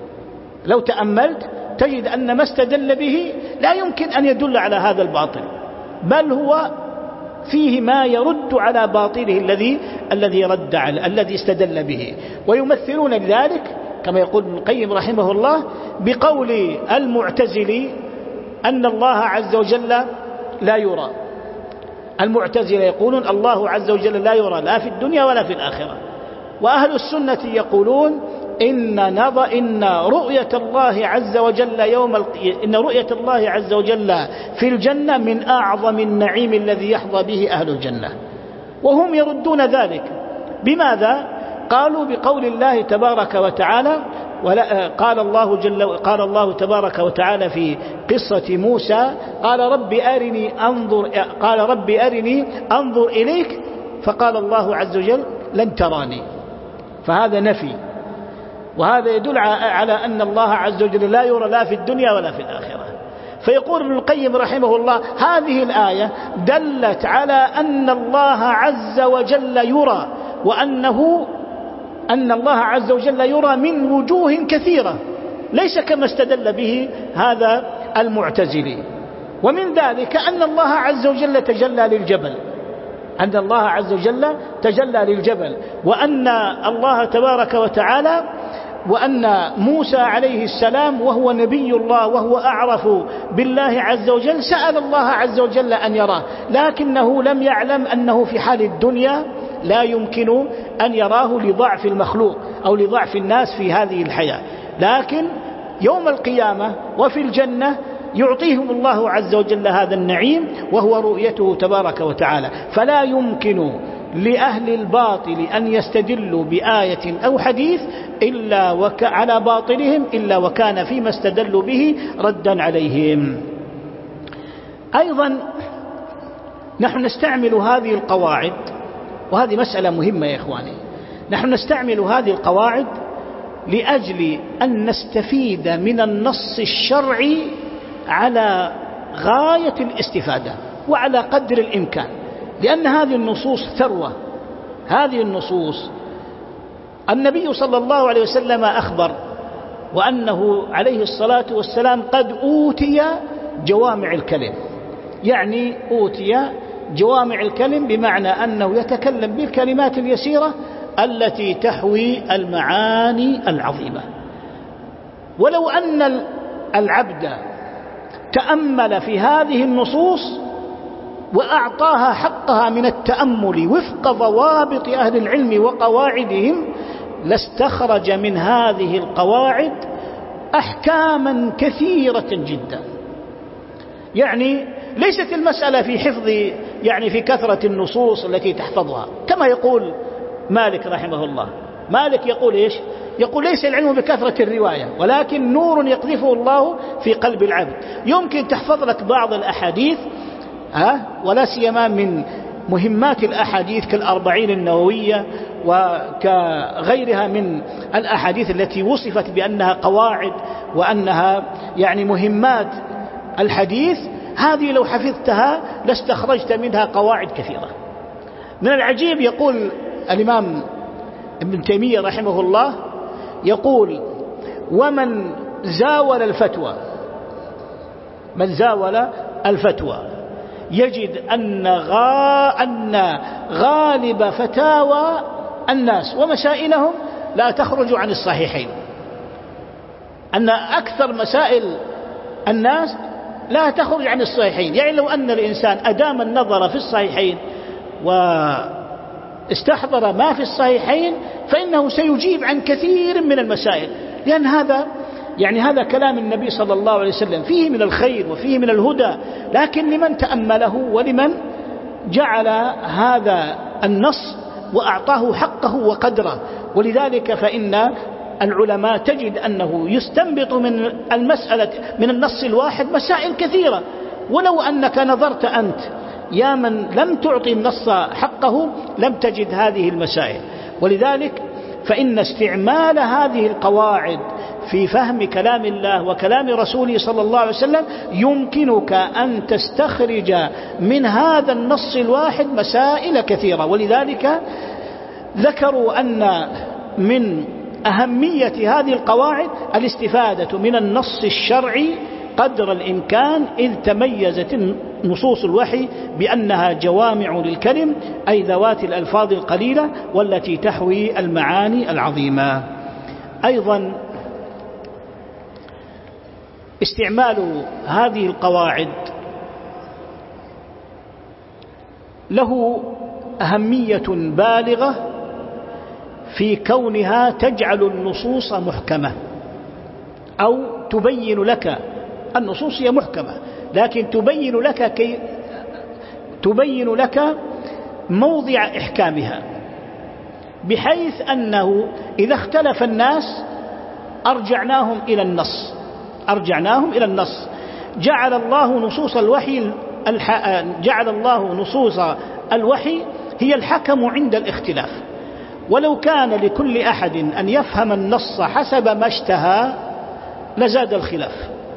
لو تأملت تجد أن ما استدل به لا يمكن أن يدل على هذا الباطل، بل هو فيه ما يرد على باطله الذي الذي رد على الذي استدل به. ويمثلون لذلك كما يقول ابن القيم رحمه الله بقول المعتزلي أن الله عز وجل لا يرى. المعتزلة يقولون الله عز وجل لا يرى لا في الدنيا ولا في الآخرة، وأهل السنة يقولون إن نظ إن رؤية الله عز وجل يوم إن رؤية الله عز وجل في الجنة من أعظم النعيم الذي يحظى به أهل الجنة. وهم يردون ذلك بماذا؟ قالوا بقول الله تبارك وتعالى ولا قال الله جل قال الله تبارك وتعالى في قصة موسى قال رب أرني أنظر قال رب أرني أنظر إليك فقال الله عز وجل لن تراني، فهذا نفي، وهذا يدل على أن الله عز وجل لا يرى لا في الدنيا ولا في الآخرة. فيقول ابن القيم رحمه الله هذه الآية دلت على أن الله عز وجل يرى، وأنه أن الله عز وجل يرى من وجوه كثيرة، ليس كما استدل به هذا المعتزلي. ومن ذلك أن الله عز وجل تجلى للجبل، أن الله عز وجل تجلى للجبل، وأن الله تبارك وتعالى وأن موسى عليه السلام وهو نبي الله وهو أعرف بالله عز وجل سأل الله عز وجل أن يراه، لكنه لم يعلم أنه في حال الدنيا لا يمكن أن يراه لضعف المخلوق أو لضعف الناس في هذه الحياة، لكن يوم القيامة وفي الجنة يعطيهم الله عز وجل هذا النعيم وهو رؤيته تبارك وتعالى. فلا يمكن لأهل الباطل أن يستدلوا بآية أو حديث إلا وك على باطلهم إلا وكان فيما استدلوا به ردا عليهم. أيضا نحن نستعمل هذه القواعد، وهذه مسألة مهمة يا إخواني، نحن نستعمل هذه القواعد لأجل أن نستفيد من النص الشرعي على غاية الاستفادة وعلى قدر الإمكان، لأن هذه النصوص ثروة. هذه النصوص النبي صلى الله عليه وسلم أخبر وأنه عليه الصلاة والسلام قد أوتي جوامع الكلم، يعني أوتي جوامع الكلم بمعنى أنه يتكلم بالكلمات اليسيرة التي تحوي المعاني العظيمة. ولو أن العبد تأمل في هذه النصوص وأعطاها حقها من التأمل وفق ضوابط أهل العلم وقواعدهم لاستخرج من هذه القواعد أحكاما كثيرة جدا. يعني ليست المسألة في حفظ يعني في كثرة النصوص التي تحفظها، كما يقول مالك رحمه الله. مالك يقول إيش؟ يقول ليس العلم بكثرة الرواية ولكن نور يقذفه الله في قلب العبد. يمكن تحفظ لك بعض الأحاديث ها ولا سيما من مهمات الأحاديث كالأربعين النووية وكغيرها من الأحاديث التي وصفت بأنها قواعد وأنها يعني مهمات الحديث، هذه لو حفظتها لاستخرجت منها قواعد كثيرة. من العجيب يقول الإمام ابن تيمية رحمه الله يقول ومن زاول الفتوى من زاول الفتوى يجد أن, غا أن غالب فتاوى الناس ومسائلهم لا تخرج عن الصحيحين، أن أكثر مسائل الناس لا تخرج عن الصحيحين. يعني لو أن الإنسان أدام النظر في الصحيحين استحضر ما في الصحيحين فإنه سيجيب عن كثير من المسائل، لأن هذا يعني هذا كلام النبي صلى الله عليه وسلم فيه من الخير وفيه من الهدى، لكن لمن تأمله ولمن جعل هذا النص وأعطاه حقه وقدره. ولذلك فإن العلماء تجد أنه يستنبط من المسألة من النص الواحد مسائل كثيرة، ولو أنك نظرت أنت يا من لم تعطي النص حقه لم تجد هذه المسائل. ولذلك فإن استعمال هذه القواعد في فهم كلام الله وكلام رسوله صلى الله عليه وسلم يمكنك أن تستخرج من هذا النص الواحد مسائل كثيرة. ولذلك ذكروا أن من أهمية هذه القواعد الاستفادة من النص الشرعي قدر الإمكان، إذ تميزت نصوص الوحي بأنها جوامع للكلم، أي ذوات الألفاظ القليلة والتي تحوي المعاني العظيمة. أيضا استعمال هذه القواعد له أهمية بالغة في كونها تجعل النصوص محكمة، أو تبين لك النصوص هي محكمة لكن تبين لك كي تبين لك موضع إحكامها، بحيث أنه إذا اختلف الناس أرجعناهم إلى النص أرجعناهم إلى النص جعل الله نصوص الوحي جعل الله نصوص الوحي هي الحكم عند الاختلاف. ولو كان لكل أحد أن يفهم النص حسب ما اشتهى لزاد الخلاف.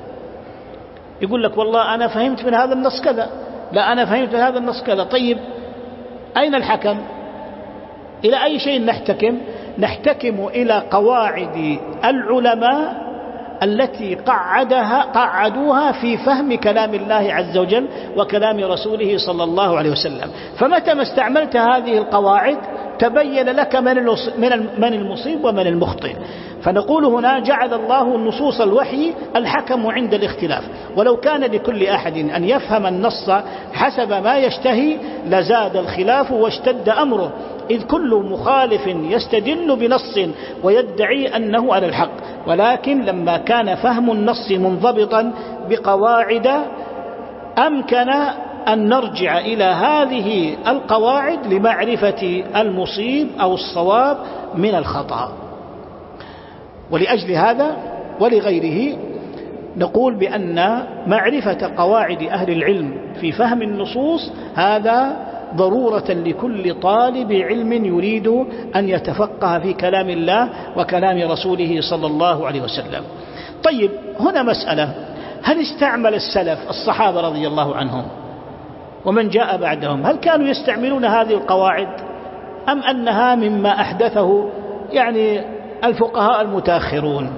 يقول لك والله أنا فهمت من هذا النص كذا، لا أنا فهمت من هذا النص كذا. طيب أين الحكم؟ إلى أي شيء نحتكم؟ نحتكم إلى قواعد العلماء التي قعدها قعدوها في فهم كلام الله عز وجل وكلام رسوله صلى الله عليه وسلم. فمتى ما استعملت هذه القواعد تبين لك من المصيب ومن المخطئ. فنقول هنا جعل الله النصوص الوحي الحكم عند الاختلاف، ولو كان لكل أحد أن يفهم النص حسب ما يشتهي لزاد الخلاف واشتد أمره، إذ كل مخالف يستدل بنص ويدعي أنه على الحق. ولكن لما كان فهم النص منضبطا بقواعد أمكن أن نرجع إلى هذه القواعد لمعرفة المصيب أو الصواب من الخطأ. ولأجل هذا ولغيره نقول بأن معرفة قواعد أهل العلم في فهم النصوص هذا ضرورة لكل طالب علم يريد أن يتفقه في كلام الله وكلام رسوله صلى الله عليه وسلم. طيب هنا مسألة، هل استعمل السلف الصحابة رضي الله عنهم ومن جاء بعدهم هل كانوا يستعملون هذه القواعد أم أنها مما أحدثه يعني الفقهاء المتأخرون؟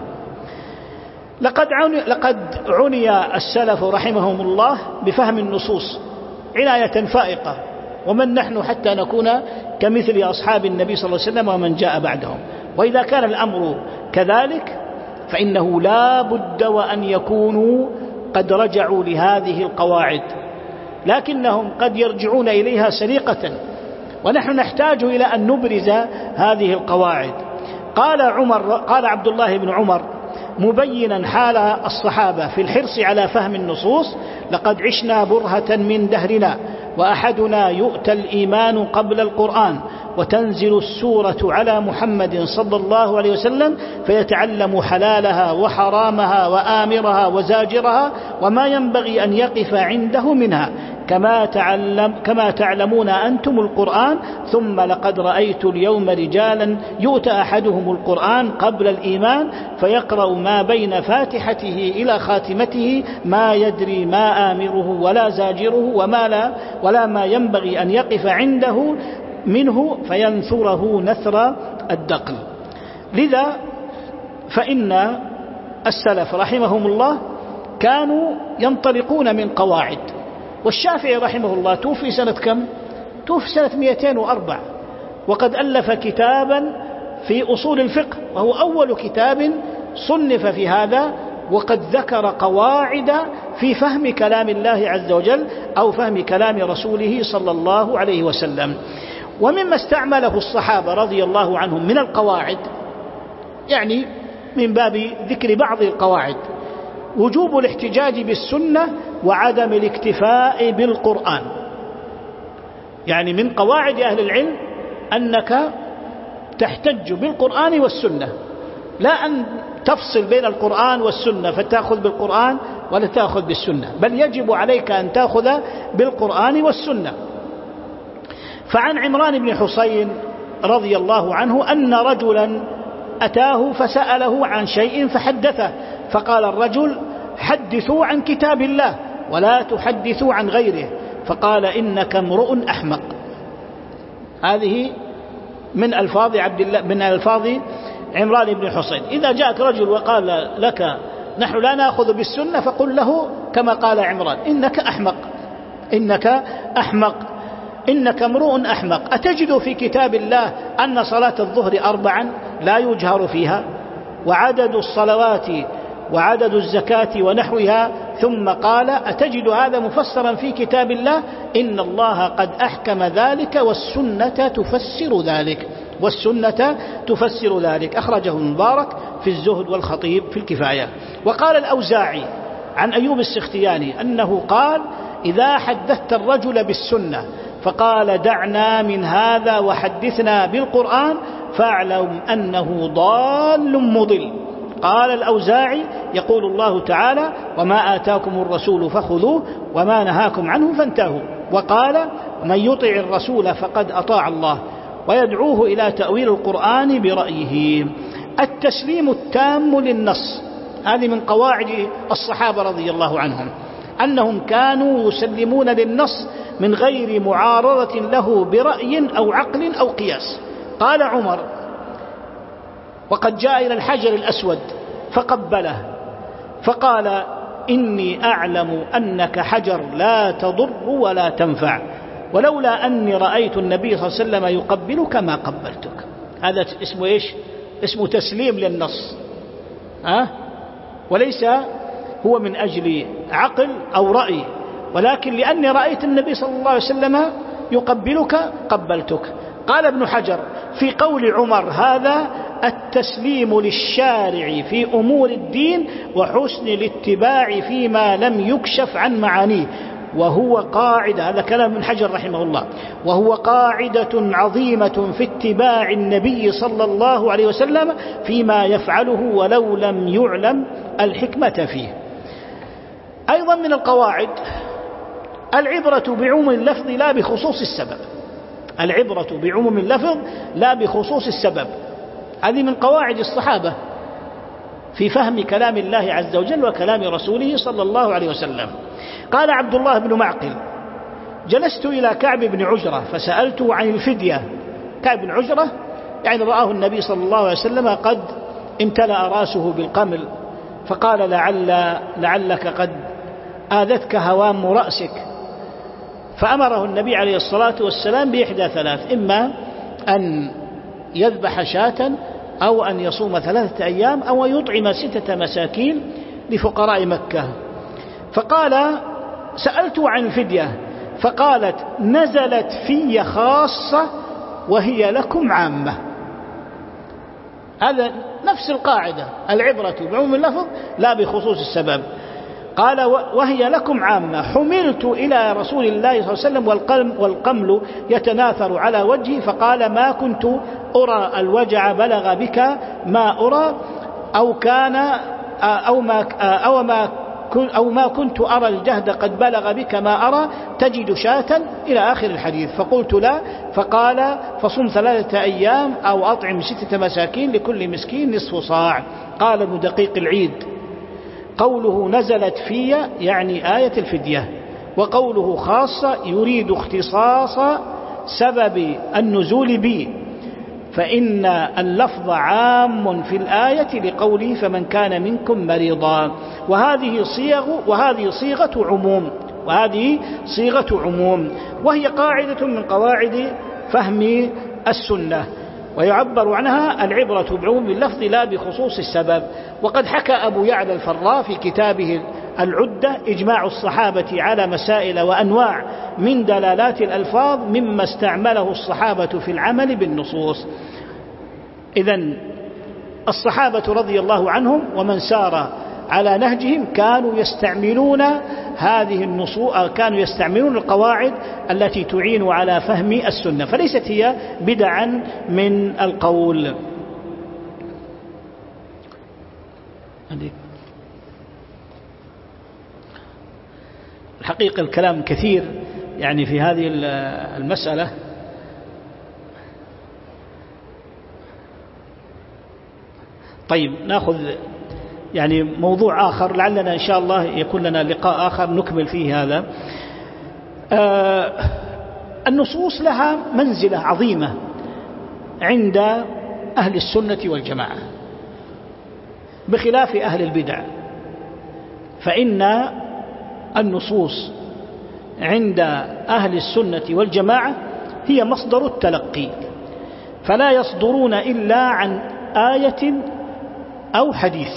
لقد عني, لقد عني السلف رحمهم الله بفهم النصوص عناية فائقة، ومن نحن حتى نكون كمثل أصحاب النبي صلى الله عليه وسلم ومن جاء بعدهم. وإذا كان الأمر كذلك فإنه لا بد وأن يكونوا قد رجعوا لهذه القواعد، لكنهم قد يرجعون إليها سريقة، ونحن نحتاج إلى أن نبرز هذه القواعد. قال عمر قال عبد الله بن عمر مبينا حال الصحابة في الحرص على فهم النصوص: لقد عشنا برهة من دهرنا، وأحدنا يؤتى الإيمان قبل القرآن، وتنزل السورة على محمد صلى الله عليه وسلم فيتعلم حلالها وحرامها وآمرها وزاجرها وما ينبغي أن يقف عنده منها، كما تعلم كما تعلمون أنتم القرآن. ثم لقد رأيت اليوم رجالا يؤتى أحدهم القرآن قبل الإيمان فيقرأ ما بين فاتحته إلى خاتمته ما يدري ما آمره ولا زاجره وما لا ولا ما ينبغي أن يقف عنده منه فينثره نثر الدقل. لذا فإن السلف رحمهم الله كانوا ينطلقون من قواعد. والشافعي رحمه الله توفي سنة كم؟ توفي سنة مئتين وأربعة، وقد ألف كتابا في أصول الفقه وهو أول كتاب صنف في هذا، وقد ذكر قواعد في فهم كلام الله عز وجل أو فهم كلام رسوله صلى الله عليه وسلم. ومما استعمله الصحابة رضي الله عنهم من القواعد، يعني من باب ذكر بعض القواعد، وجوب الاحتجاج بالسنة وعدم الاكتفاء بالقرآن. يعني من قواعد أهل العلم أنك تحتج بالقرآن والسنة، لا أن تفصل بين القرآن والسنة فتأخذ بالقرآن ولا تأخذ بالسنة، بل يجب عليك أن تأخذ بالقرآن والسنة. فعن عمران بن حسين رضي الله عنه أن رجلا أتاه فسأله عن شيء فحدثه، فقال الرجل: حدثوا عن كتاب الله ولا تحدثوا عن غيره، فقال: إنك امرؤ أحمق. هذه من ألفاظ عبد الله من ألفاظ عمران بن حسين. إذا جاءك رجل وقال لك: نحن لا نأخذ بالسنة، فقل له كما قال عمران: إنك أحمق، إنك أحمق، إنك امرؤ أحمق. أتجد في كتاب الله أن صلاة الظهر أربعا لا يجهر فيها، وعدد الصلوات وعدد الزكاة ونحوها، ثم قال: أتجد هذا مفسرا في كتاب الله؟ إن الله قد أحكم ذلك والسنة تفسر ذلك، والسنة تفسر ذلك. أخرجه المبارك في الزهد والخطيب في الكفاية. وقال الأوزاعي عن أيوب السختياني أنه قال: إذا حدثت الرجل بالسنة فقال: دعنا من هذا وحدثنا بالقرآن، فاعلم أنه ضال مضل. قال الأوزاعي: يقول الله تعالى: وما آتاكم الرسول فخذوه وما نهاكم عنه فانتهوا. وقال: من يطع الرسول فقد أطاع الله، ويدعوه إلى تأويل القرآن برأيه. التسليم التام للنص، هذه من قواعد الصحابة رضي الله عنهم، أنهم كانوا يسلمون للنص من غير معارضة له برأي أو عقل أو قياس. قال عمر: وقد جاء إلى الحجر الأسود فقبله فقال: إني أعلم أنك حجر لا تضر ولا تنفع، ولولا أني رأيت النبي صلى الله عليه وسلم يقبلك ما قبلتك. هذا اسمه إيش؟ اسمه تسليم للنص، أه؟ وليس هو من أجل عقل أو رأي، ولكن لأني رأيت النبي صلى الله عليه وسلم يقبلك قبلتك. قال ابن حجر في قول عمر: هذا التسليم للشارع في أمور الدين وحسن الاتباع فيما لم يكشف عن معانيه، وهو قاعدة، هذا كلام ابن حجر رحمه الله، وهو قاعدة عظيمة في اتباع النبي صلى الله عليه وسلم فيما يفعله ولو لم يعلم الحكمة فيه. أيضا من القواعد العبرة بعموم اللفظ لا بخصوص السبب، العبرة بعموم اللفظ لا بخصوص السبب. هذه من قواعد الصحابة في فهم كلام الله عز وجل وكلام رسوله صلى الله عليه وسلم. قال عبد الله بن معقل: جلست إلى كعب بن عجرة فسألته عن الفدية. كعب بن عجرة يعني رآه النبي صلى الله عليه وسلم قد امتلأ رأسه بالقمل، فقال: لعل لعلك قد آذتك هوام رأسك، فأمره النبي عليه الصلاة والسلام بإحدى ثلاث: إما أن يذبح شاة، أو أن يصوم ثلاثة أيام، أو يطعم ستة مساكين لفقراء مكة. فقال: سألت عن الفدية، فقالت: نزلت في خاصة وهي لكم عامة. هذا نفس القاعدة، العبرة بعموم اللفظ لا بخصوص السبب. قال: وهي لكم عامة. حملت إلى رسول الله صلى الله عليه وسلم والقلم والقمل يتناثر على وجهي، فقال: ما كنت أرى الوجع بلغ بك ما أرى، أو كان أو ما أو ما أو ما كنت أرى الجهد قد بلغ بك ما أرى، تجد شاة إلى آخر الحديث. فقلت: لا. فقال: فصم ثلاثة أيام أو أطعم ستة مساكين لكل مسكين نصف صاع. قال ابن دقيق العيد: قوله نزلت في يعني آية الفدية، وقوله خاصة يريد اختصاص سبب النزول به، فإن اللفظ عام في الآية لقوله: فمن كان منكم مريضا. وهذه صيغ وهذه صيغة عموم وهذه صيغة عموم وهي قاعدة من قواعد فهم السنة، ويعبر عنها العبرة بعموم اللفظ لا بخصوص السبب. وقد حكى أبو يعلى الفراء في كتابه العدة إجماع الصحابة على مسائل وأنواع من دلالات الألفاظ مما استعمله الصحابة في العمل بالنصوص. إذن الصحابة رضي الله عنهم ومن سار على نهجهم كانوا يستعملون هذه النصوص، كانوا يستعملون القواعد التي تعين على فهم السنة، فليست هي بدعا من القول. الحقيقة الكلام كثير يعني في هذه المسألة. طيب نأخذ يعني موضوع آخر، لعلنا إن شاء الله يكون لنا لقاء آخر نكمل فيه هذا. آه النصوص لها منزلة عظيمة عند أهل السنة والجماعة بخلاف أهل البدع، فإن النصوص عند أهل السنة والجماعة هي مصدر التلقي، فلا يصدرون إلا عن آية أو حديث.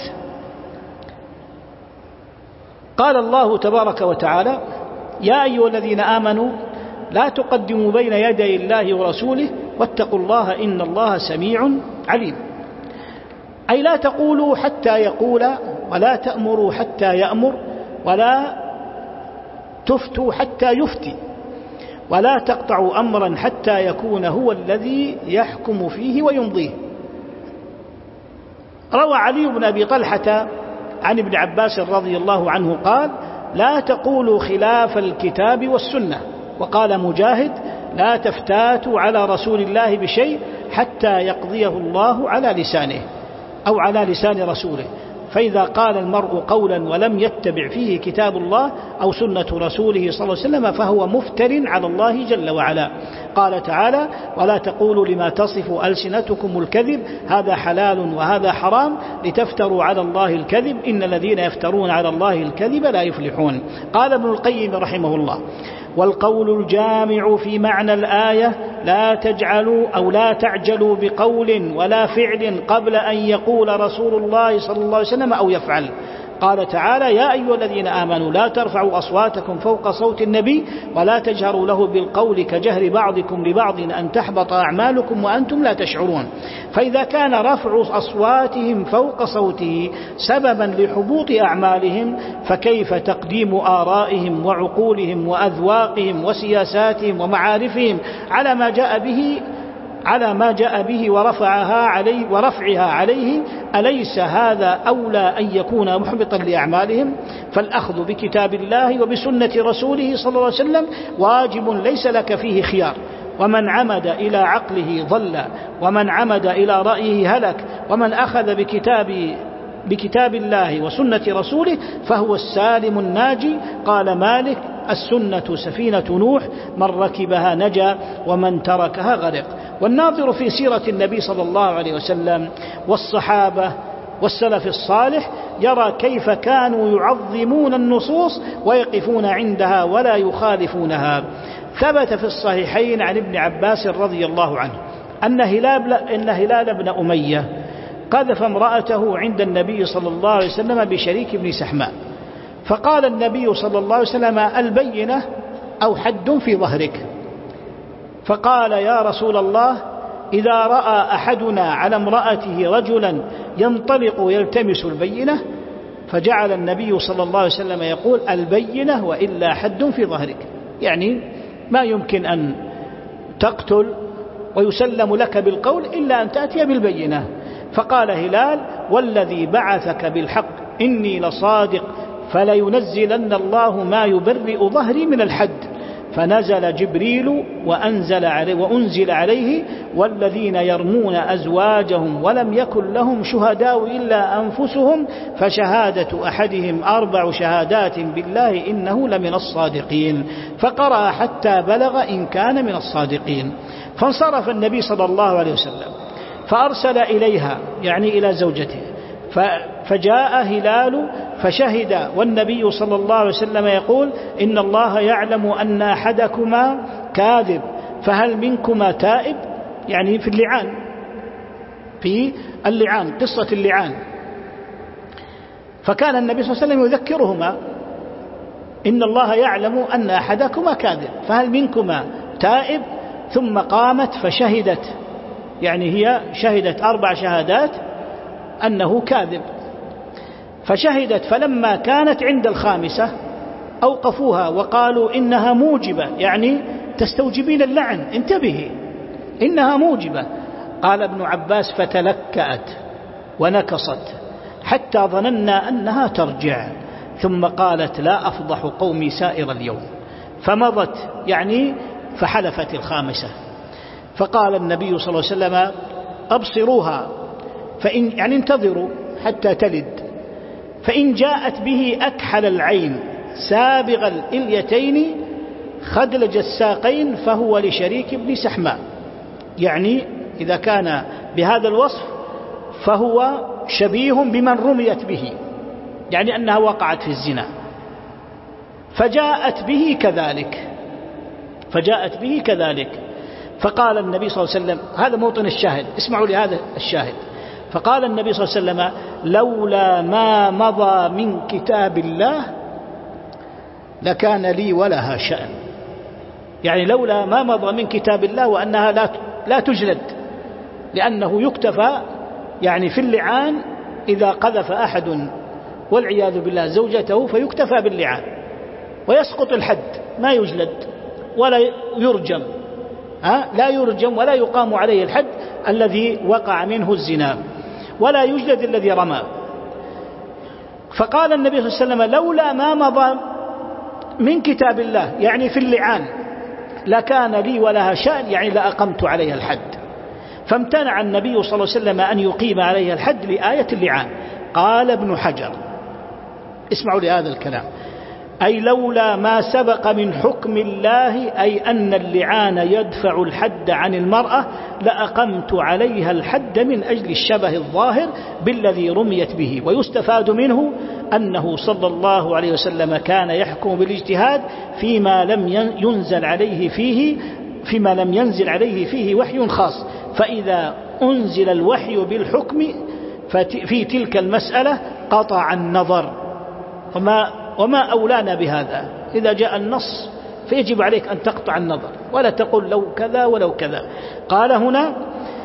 قال الله تبارك وتعالى: يا أيها الذين آمنوا لا تقدموا بين يدي الله ورسوله واتقوا الله إن الله سميع عليم. أي لا تقولوا حتى يقول، ولا تأمروا حتى يأمر، ولا تفتوا حتى يفتي، ولا تقطعوا أمرا حتى يكون هو الذي يحكم فيه ويمضيه. روى علي بن أبي طلحة عن ابن عباس رضي الله عنه قال: لا تقولوا خلاف الكتاب والسنة. وقال مجاهد: لا تفتاتوا على رسول الله بشيء حتى يقضيه الله على لسانه أو على لسان رسوله، فإذا قال المرء قولا ولم يتبع فيه كتاب الله أو سنة رسوله صلى الله عليه وسلم فهو مفتر على الله جل وعلا. قال تعالى: ولا تقولوا لما تصف ألسنتكم الكذب هذا حلال وهذا حرام لتفتروا على الله الكذب إن الذين يفترون على الله الكذب لا يفلحون. قال ابن القيم رحمه الله: والقول الجامع في معنى الآية لا تجعلوا أو لا تعجلوا بقول ولا فعل قبل أن يقول رسول الله صلى الله عليه وسلم أو يفعل. قال تعالى: يا أيها الذين آمنوا لا ترفعوا أصواتكم فوق صوت النبي ولا تجهروا له بالقول كجهر بعضكم لبعض أن تحبط أعمالكم وأنتم لا تشعرون. فإذا كان رفع أصواتهم فوق صوته سببا لحبوط أعمالهم فكيف تقديم آرائهم وعقولهم وأذواقهم وسياساتهم ومعارفهم على ما جاء به على ما جاء به ورفعها عليه ورفعها عليه؟ أليس هذا أولى أن يكون محبطا لأعمالهم؟ فالأخذ بكتاب الله وبسنة رسوله صلى الله عليه وسلم واجب ليس لك فيه خيار، ومن عمد إلى عقله ضل ومن عمد إلى رأيه هلك، ومن أخذ بكتاب بكتاب الله وسنة رسوله فهو السالم الناجي. قال مالك: السنة سفينة نوح من ركبها نجا ومن تركها غرق. والناظر في سيرة النبي صلى الله عليه وسلم والصحابة والسلف الصالح يرى كيف كانوا يعظمون النصوص ويقفون عندها ولا يخالفونها. ثبت في الصحيحين عن ابن عباس رضي الله عنه أن هلال, إن هلال بن أمية قذف امرأته عند النبي صلى الله عليه وسلم بشريك بن سحماء، فقال النبي صلى الله عليه وسلم: البينة أو حد في ظهرك. فقال: يا رسول الله، إذا رأى أحدنا على امرأته رجلا ينطلق يلتمس البينة. فجعل النبي صلى الله عليه وسلم يقول: البينة وإلا حد في ظهرك، يعني ما يمكن أن تقتل ويسلم لك بالقول إلا أن تأتي بالبينة. فقال هلال: والذي بعثك بالحق إني لصادق فلينزلن الله ما يبرئ ظهري من الحد. فنزل جبريل وأنزل عليه وأنزل عليه: والذين يرمون أزواجهم ولم يكن لهم شهداء إلا أنفسهم فشهادة أحدهم أربع شهادات بالله إنه لمن الصادقين. فقرأ حتى بلغ إن كان من الصادقين. فانصرف النبي صلى الله عليه وسلم فأرسل إليها، يعني إلى زوجته، فجاء هلال فشهد، والنبي صلى الله عليه وسلم يقول: إن الله يعلم أن أحدكما كاذب فهل منكما تائب؟ يعني في اللعان، في اللعان، قصة اللعان. فكان النبي صلى الله عليه وسلم يذكرهما إن الله يعلم أن أحدكما كاذب فهل منكما تائب؟ ثم قامت فشهدت، يعني هي شهدت أربع شهادات أنه كاذب، فشهدت، فلما كانت عند الخامسة أوقفوها وقالوا إنها موجبة، يعني تستوجبين اللعن، انتبهي إنها موجبة. قال ابن عباس فتلكأت ونكصت حتى ظننا أنها ترجع، ثم قالت لا أفضح قومي سائر اليوم، فمضت يعني فحلفت الخامسة. فقال النبي صلى الله عليه وسلم أبصروها فإن يعني انتظروا حتى تلد، فإن جاءت به أكحل العين سابغ الإليتين خدلج الساقين فهو لشريك بن سحماء، يعني إذا كان بهذا الوصف فهو شبيه بمن رميت به، يعني أنها وقعت في الزنا. فجاءت به كذلك فجاءت به كذلك فقال النبي صلى الله عليه وسلم، هذا موطن الشاهد، اسمعوا لهذا الشاهد. فقال النبي صلى الله عليه وسلم لولا ما مضى من كتاب الله لكان لي ولها شأن، يعني لولا ما مضى من كتاب الله وأنها لا لا تجلد، لأنه يكتفى يعني في اللعان إذا قذف أحد والعياذ بالله زوجته فيكتفى باللعان ويسقط الحد، ما يجلد ولا يرجم، ها لا يرجم ولا يقام عليه الحد الذي وقع منه الزنا، ولا يجلد الذي رمى. فقال النبي صلى الله عليه وسلم لولا ما مضى من كتاب الله، يعني في اللعان، لكان لي ولها شأن، يعني لأقمت عليها الحد. فامتنع النبي صلى الله عليه وسلم أن يقيم عليها الحد لآية اللعان. قال ابن حجر، اسمعوا لهذا الكلام، أي لولا ما سبق من حكم الله، أي أن اللعان يدفع الحد عن المرأة، لأقمت عليها الحد من أجل الشبه الظاهر بالذي رميت به. ويستفاد منه أنه صلى الله عليه وسلم كان يحكم بالاجتهاد فيما لم ينزل عليه فيه فيما لم ينزل عليه فيه وحي خاص، فإذا أنزل الوحي بالحكم في تلك المسألة قطع النظر. وما وما أولانا بهذا، إذا جاء النص فيجب عليك أن تقطع النظر ولا تقول لو كذا ولو كذا. قال هنا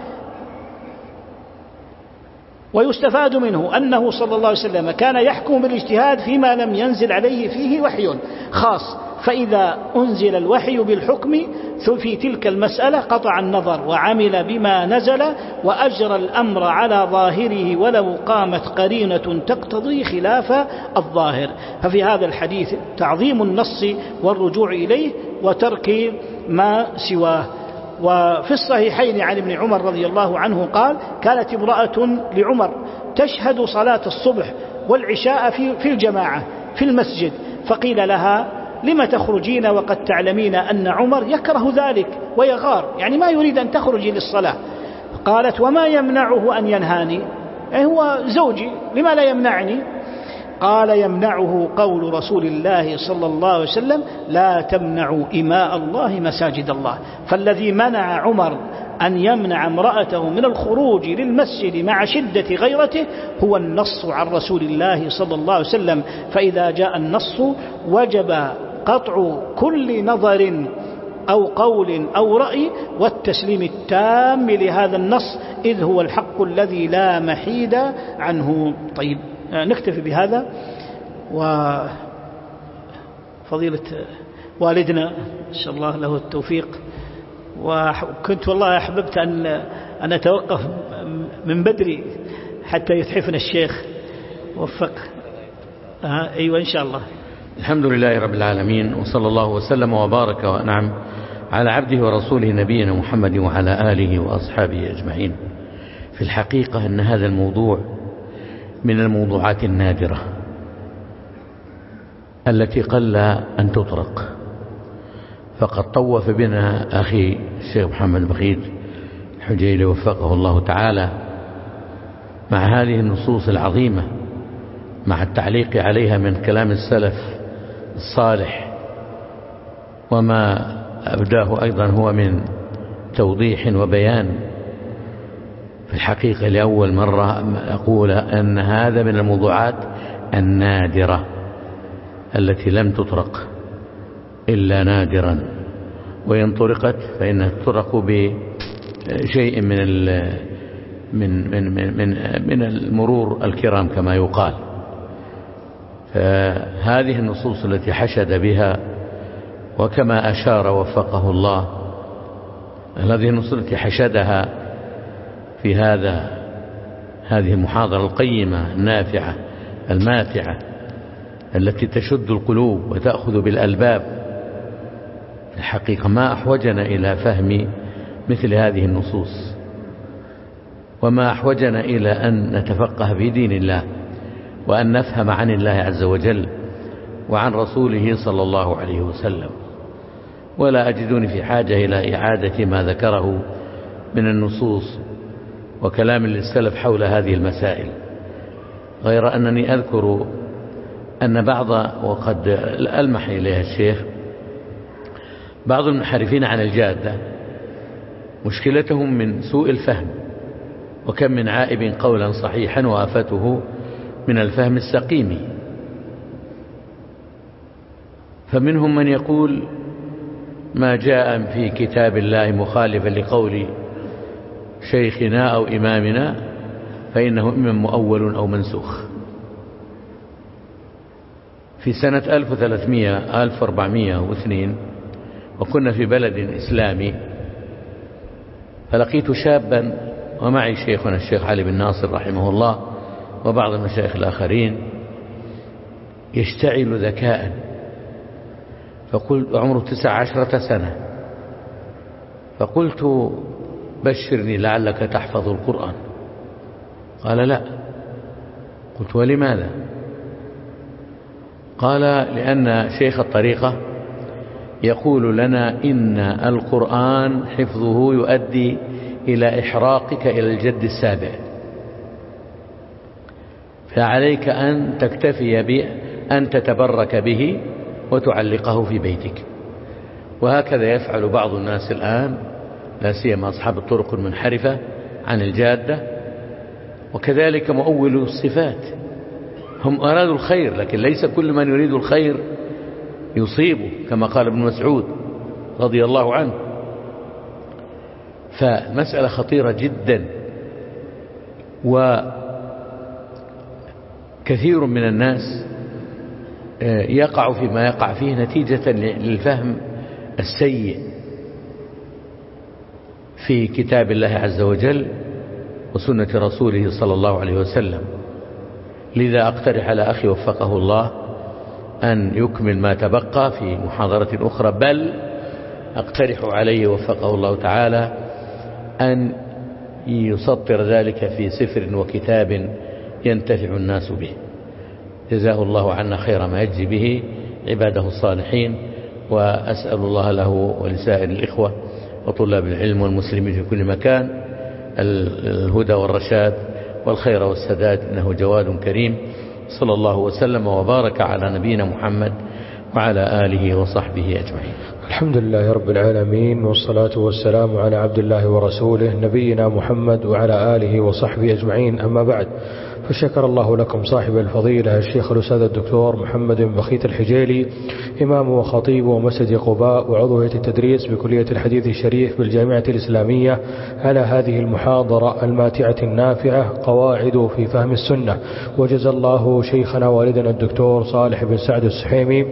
ويستفاد منه أنه صلى الله عليه وسلم كان يحكم بالاجتهاد فيما لم ينزل عليه فيه وحي خاص، فإذا أنزل الوحي بالحكم في تلك المسألة قطع النظر وعمل بما نزل وأجرى الأمر على ظاهره ولو قامت قرينة تقتضي خلاف الظاهر. ففي هذا الحديث تعظيم النص والرجوع إليه وترك ما سواه. وفي الصحيحين عن ابن عمر رضي الله عنه قال كانت امرأة لعمر تشهد صلاة الصبح والعشاء في في الجماعة في المسجد، فقيل لها لما تخرجين وقد تعلمين أن عمر يكره ذلك ويغار، يعني ما يريد أن تخرجي للصلاة. قالت وما يمنعه أن ينهاني، يعني هو زوجي لما لا يمنعني؟ قال يمنعه قول رسول الله صلى الله عليه وسلم لا تمنعوا إماء الله مساجد الله. فالذي منع عمر أن يمنع امرأته من الخروج للمسجد مع شدة غيرته هو النص عن رسول الله صلى الله عليه وسلم. فإذا جاء النص وجب قطع كل نظر أو قول أو رأي والتسليم التام لهذا النص، إذ هو الحق الذي لا محيد عنه. طيب نكتفي بهذا، وفضيلة والدنا إن شاء الله له التوفيق. وكنت والله أحببت أن أن أتوقف من بدري حتى يتحفنا الشيخ وفق. آه أيوة إن شاء الله. الحمد لله رب العالمين، وصلى الله وسلم وبارك وأنعم على عبده ورسوله نبينا محمد وعلى آله وأصحابه أجمعين. في الحقيقة أن هذا الموضوع من الموضوعات النادرة التي قل أن تطرق، فقد طوف بنا أخي الشيخ محمد بخيت الحجيلي وفقه الله تعالى مع هذه النصوص العظيمة مع التعليق عليها من كلام السلف الصالح، وما أبداه أيضا هو من توضيح وبيان. في الحقيقة لأول مرة أقول أن هذا من الموضوعات النادرة التي لم تطرق إلا نادرا، وإن طرقت فإنها تطرق بشيء من من من من من المرور الكرام كما يقال. فهذه النصوص التي حشد بها، وكما أشار وفقه الله، هذه النصوص التي حشدها في هذا هذه المحاضرة القيمة النافعة الماتعة التي تشد القلوب وتأخذ بالألباب، الحقيقة ما أحوجنا إلى فهم مثل هذه النصوص، وما أحوجنا إلى أن نتفقه في دين الله، وأن نفهم عن الله عز وجل وعن رسوله صلى الله عليه وسلم. ولا أجدني في حاجة إلى إعادة ما ذكره من النصوص وكلام للسلف حول هذه المسائل، غير أنني أذكر أن بعض، وقد ألمح إليها الشيخ، بعض المنحرفين عن الجادة مشكلتهم من سوء الفهم، وكم من عائب قولا صحيحا وآفته من الفهم السقيم. فمنهم من يقول ما جاء في كتاب الله مخالفا لقول شيخنا أو إمامنا فإنه إما مؤول أو منسوخ. في سنة ألف وثلاثمائة ألف وأربعمائة واثنين وكنا في بلد إسلامي، فلقيت شابا ومعي شيخنا الشيخ علي بن ناصر رحمه الله وبعض المشايخ الآخرين، يشتعل ذكاء، فقلت عمره تسع عشرة سنة، فقلت بشرني لعلك تحفظ القرآن. قال لا. قلت ولماذا؟ قال لأن شيخ الطريقة يقول لنا إن القرآن حفظه يؤدي إلى إحراقك إلى الجد السابع، فعليك أن تكتفي بأن تتبرك به وتعلقه في بيتك. وهكذا يفعل بعض الناس الآن، لا سيما أصحاب الطرق المنحرفة عن الجادة، وكذلك مؤولو الصفات. هم أرادوا الخير، لكن ليس كل من يريد الخير يصيبه، كما قال ابن مسعود رضي الله عنه. فمسألة خطيرة جدا، وكثير من الناس يقع فيما يقع فيه نتيجة للفهم السيء في كتاب الله عز وجل وسنة رسوله صلى الله عليه وسلم. لذا أقترح على أخي وفقه الله أن يكمل ما تبقى في محاضرة أخرى، بل أقترح عليه وفقه الله تعالى أن يسطر ذلك في سفر وكتاب ينتفع الناس به. جزاه الله عنا خير ما يجزي به عباده الصالحين، وأسأل الله له ولسائر الإخوة وطلاب العلم والمسلمين في كل مكان الهدى والرشاد والخير والسداد، إنه جواد كريم. صلى الله وسلم وبارك على نبينا محمد وعلى آله وصحبه أجمعين. الحمد لله رب العالمين، والصلاة والسلام على عبد الله ورسوله نبينا محمد وعلى آله وصحبه أجمعين. أما بعد، فشكر الله لكم صاحب الفضيلة الشيخ الأستاذ الدكتور محمد بن بخيت الحجيلي، إمام وخطيب ومسجد قباء وعضو هيئة التدريس بكلية الحديث الشريف بالجامعة الإسلامية، على هذه المحاضرة الماتعة النافعة قواعد في فهم السنة. وجزى الله شيخنا والدنا الدكتور صالح بن سعد السحيمي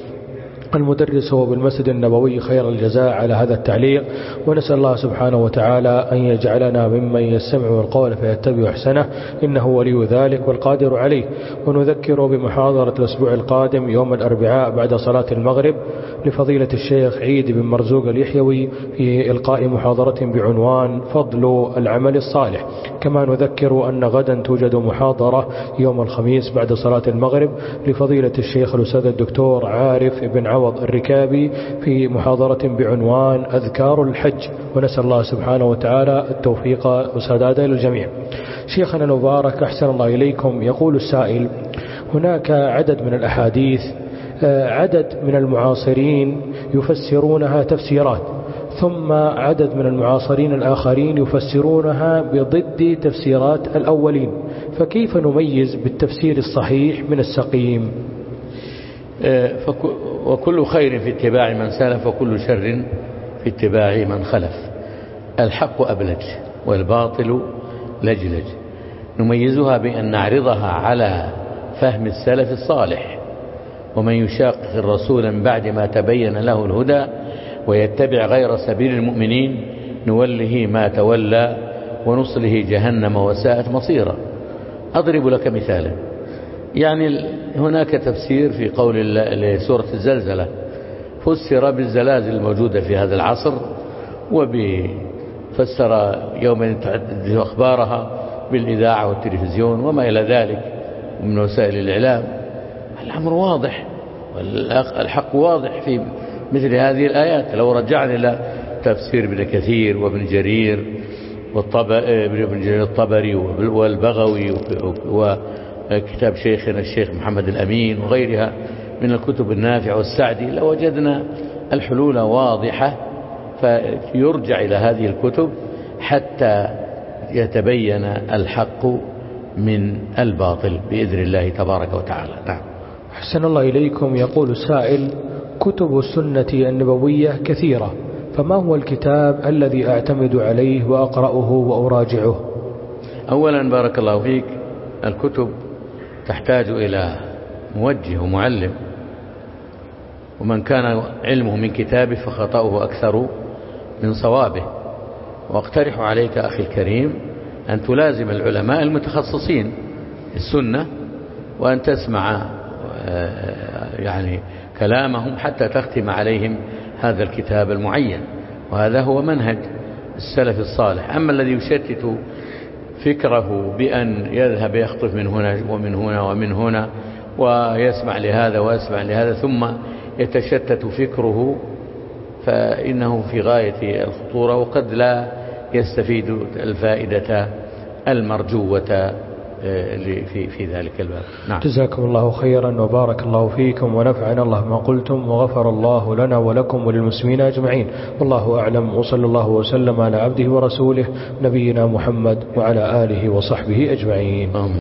المدرس هو بالمسجد النبوي خير الجزاء على هذا التعليق، ونسأل الله سبحانه وتعالى أن يجعلنا ممن يستمع القول فيتبع أحسنه، إنه ولي ذلك والقادر عليه. ونذكر بمحاضرة الأسبوع القادم يوم الأربعاء بعد صلاة المغرب لفضيلة الشيخ عيد بن مرزوق اليحيوي في إلقاء محاضرة بعنوان فضل العمل الصالح. كما نذكر أن غدا توجد محاضرة يوم الخميس بعد صلاة المغرب لفضيلة الشيخ الأستاذ الدكتور عارف بن عوض الركابي في محاضرة بعنوان أذكار الحج، ونسأل الله سبحانه وتعالى التوفيق والسداد للجميع. شيخنا المبارك أحسن الله إليكم، يقول السائل: هناك عدد من الأحاديث عدد من المعاصرين يفسرونها تفسيرات، ثم عدد من المعاصرين الآخرين يفسرونها بضد تفسيرات الأولين، فكيف نميز بالتفسير الصحيح من السقيم؟ وكل خير في اتباع من سلف وكل شر في اتباع من خلف. الحق أبلج والباطل لجلج. نميزها بأن نعرضها على فهم السلف الصالح، ومن يشاقق الرسول من بعد ما تبين له الهدى ويتبع غير سبيل المؤمنين نوله ما تولى ونصله جهنم وساءت مصيرا. أضرب لك مثالا، يعني هناك تفسير في قول لسورة الزلزلة، فسر بالزلازل الموجودة في هذا العصر، وفسر يوم تحدث أخبارها بالإذاعة والتلفزيون وما إلى ذلك من وسائل الإعلام. الأمر واضح والحق واضح في مثل هذه الآيات. لو رجعنا إلى تفسير ابن كثير وابن جرير وابن جرير الطبري والبغوي وكتاب شيخنا الشيخ محمد الأمين وغيرها من الكتب النافعة والسعدي، لوجدنا الحلول واضحة، فيرجع إلى هذه الكتب حتى يتبين الحق من الباطل بإذن الله تبارك وتعالى. نعم. أحسن الله إليكم. يقول السائل: كتب السنة النبوية كثيرة، فما هو الكتاب الذي أعتمد عليه وأقرأه وأراجعه؟ أولا بارك الله فيك، الكتب تحتاج إلى موجه ومعلم، ومن كان علمه من كتابه فخطأه أكثر من صوابه. واقترح عليك أخي الكريم أن تلازم العلماء المتخصصين السنة، وأن تسمع يعني كلامهم حتى تختم عليهم هذا الكتاب المعين، وهذا هو منهج السلف الصالح. أما الذي يشتت فكره بأن يذهب يخطف من هنا ومن هنا ومن هنا ويسمع لهذا ويسمع لهذا ثم يتشتت فكره، فإنه في غاية الخطورة، وقد لا يستفيد الفائدة المرجوة في في ذلك الباب. نعم. جزاكم الله خيرا وبارك الله فيكم ونفعنا الله ما قلتم وغفر الله لنا ولكم وللمسلمين أجمعين، والله أعلم، وصلى الله وسلم على عبده ورسوله نبينا محمد وعلى آله وصحبه أجمعين.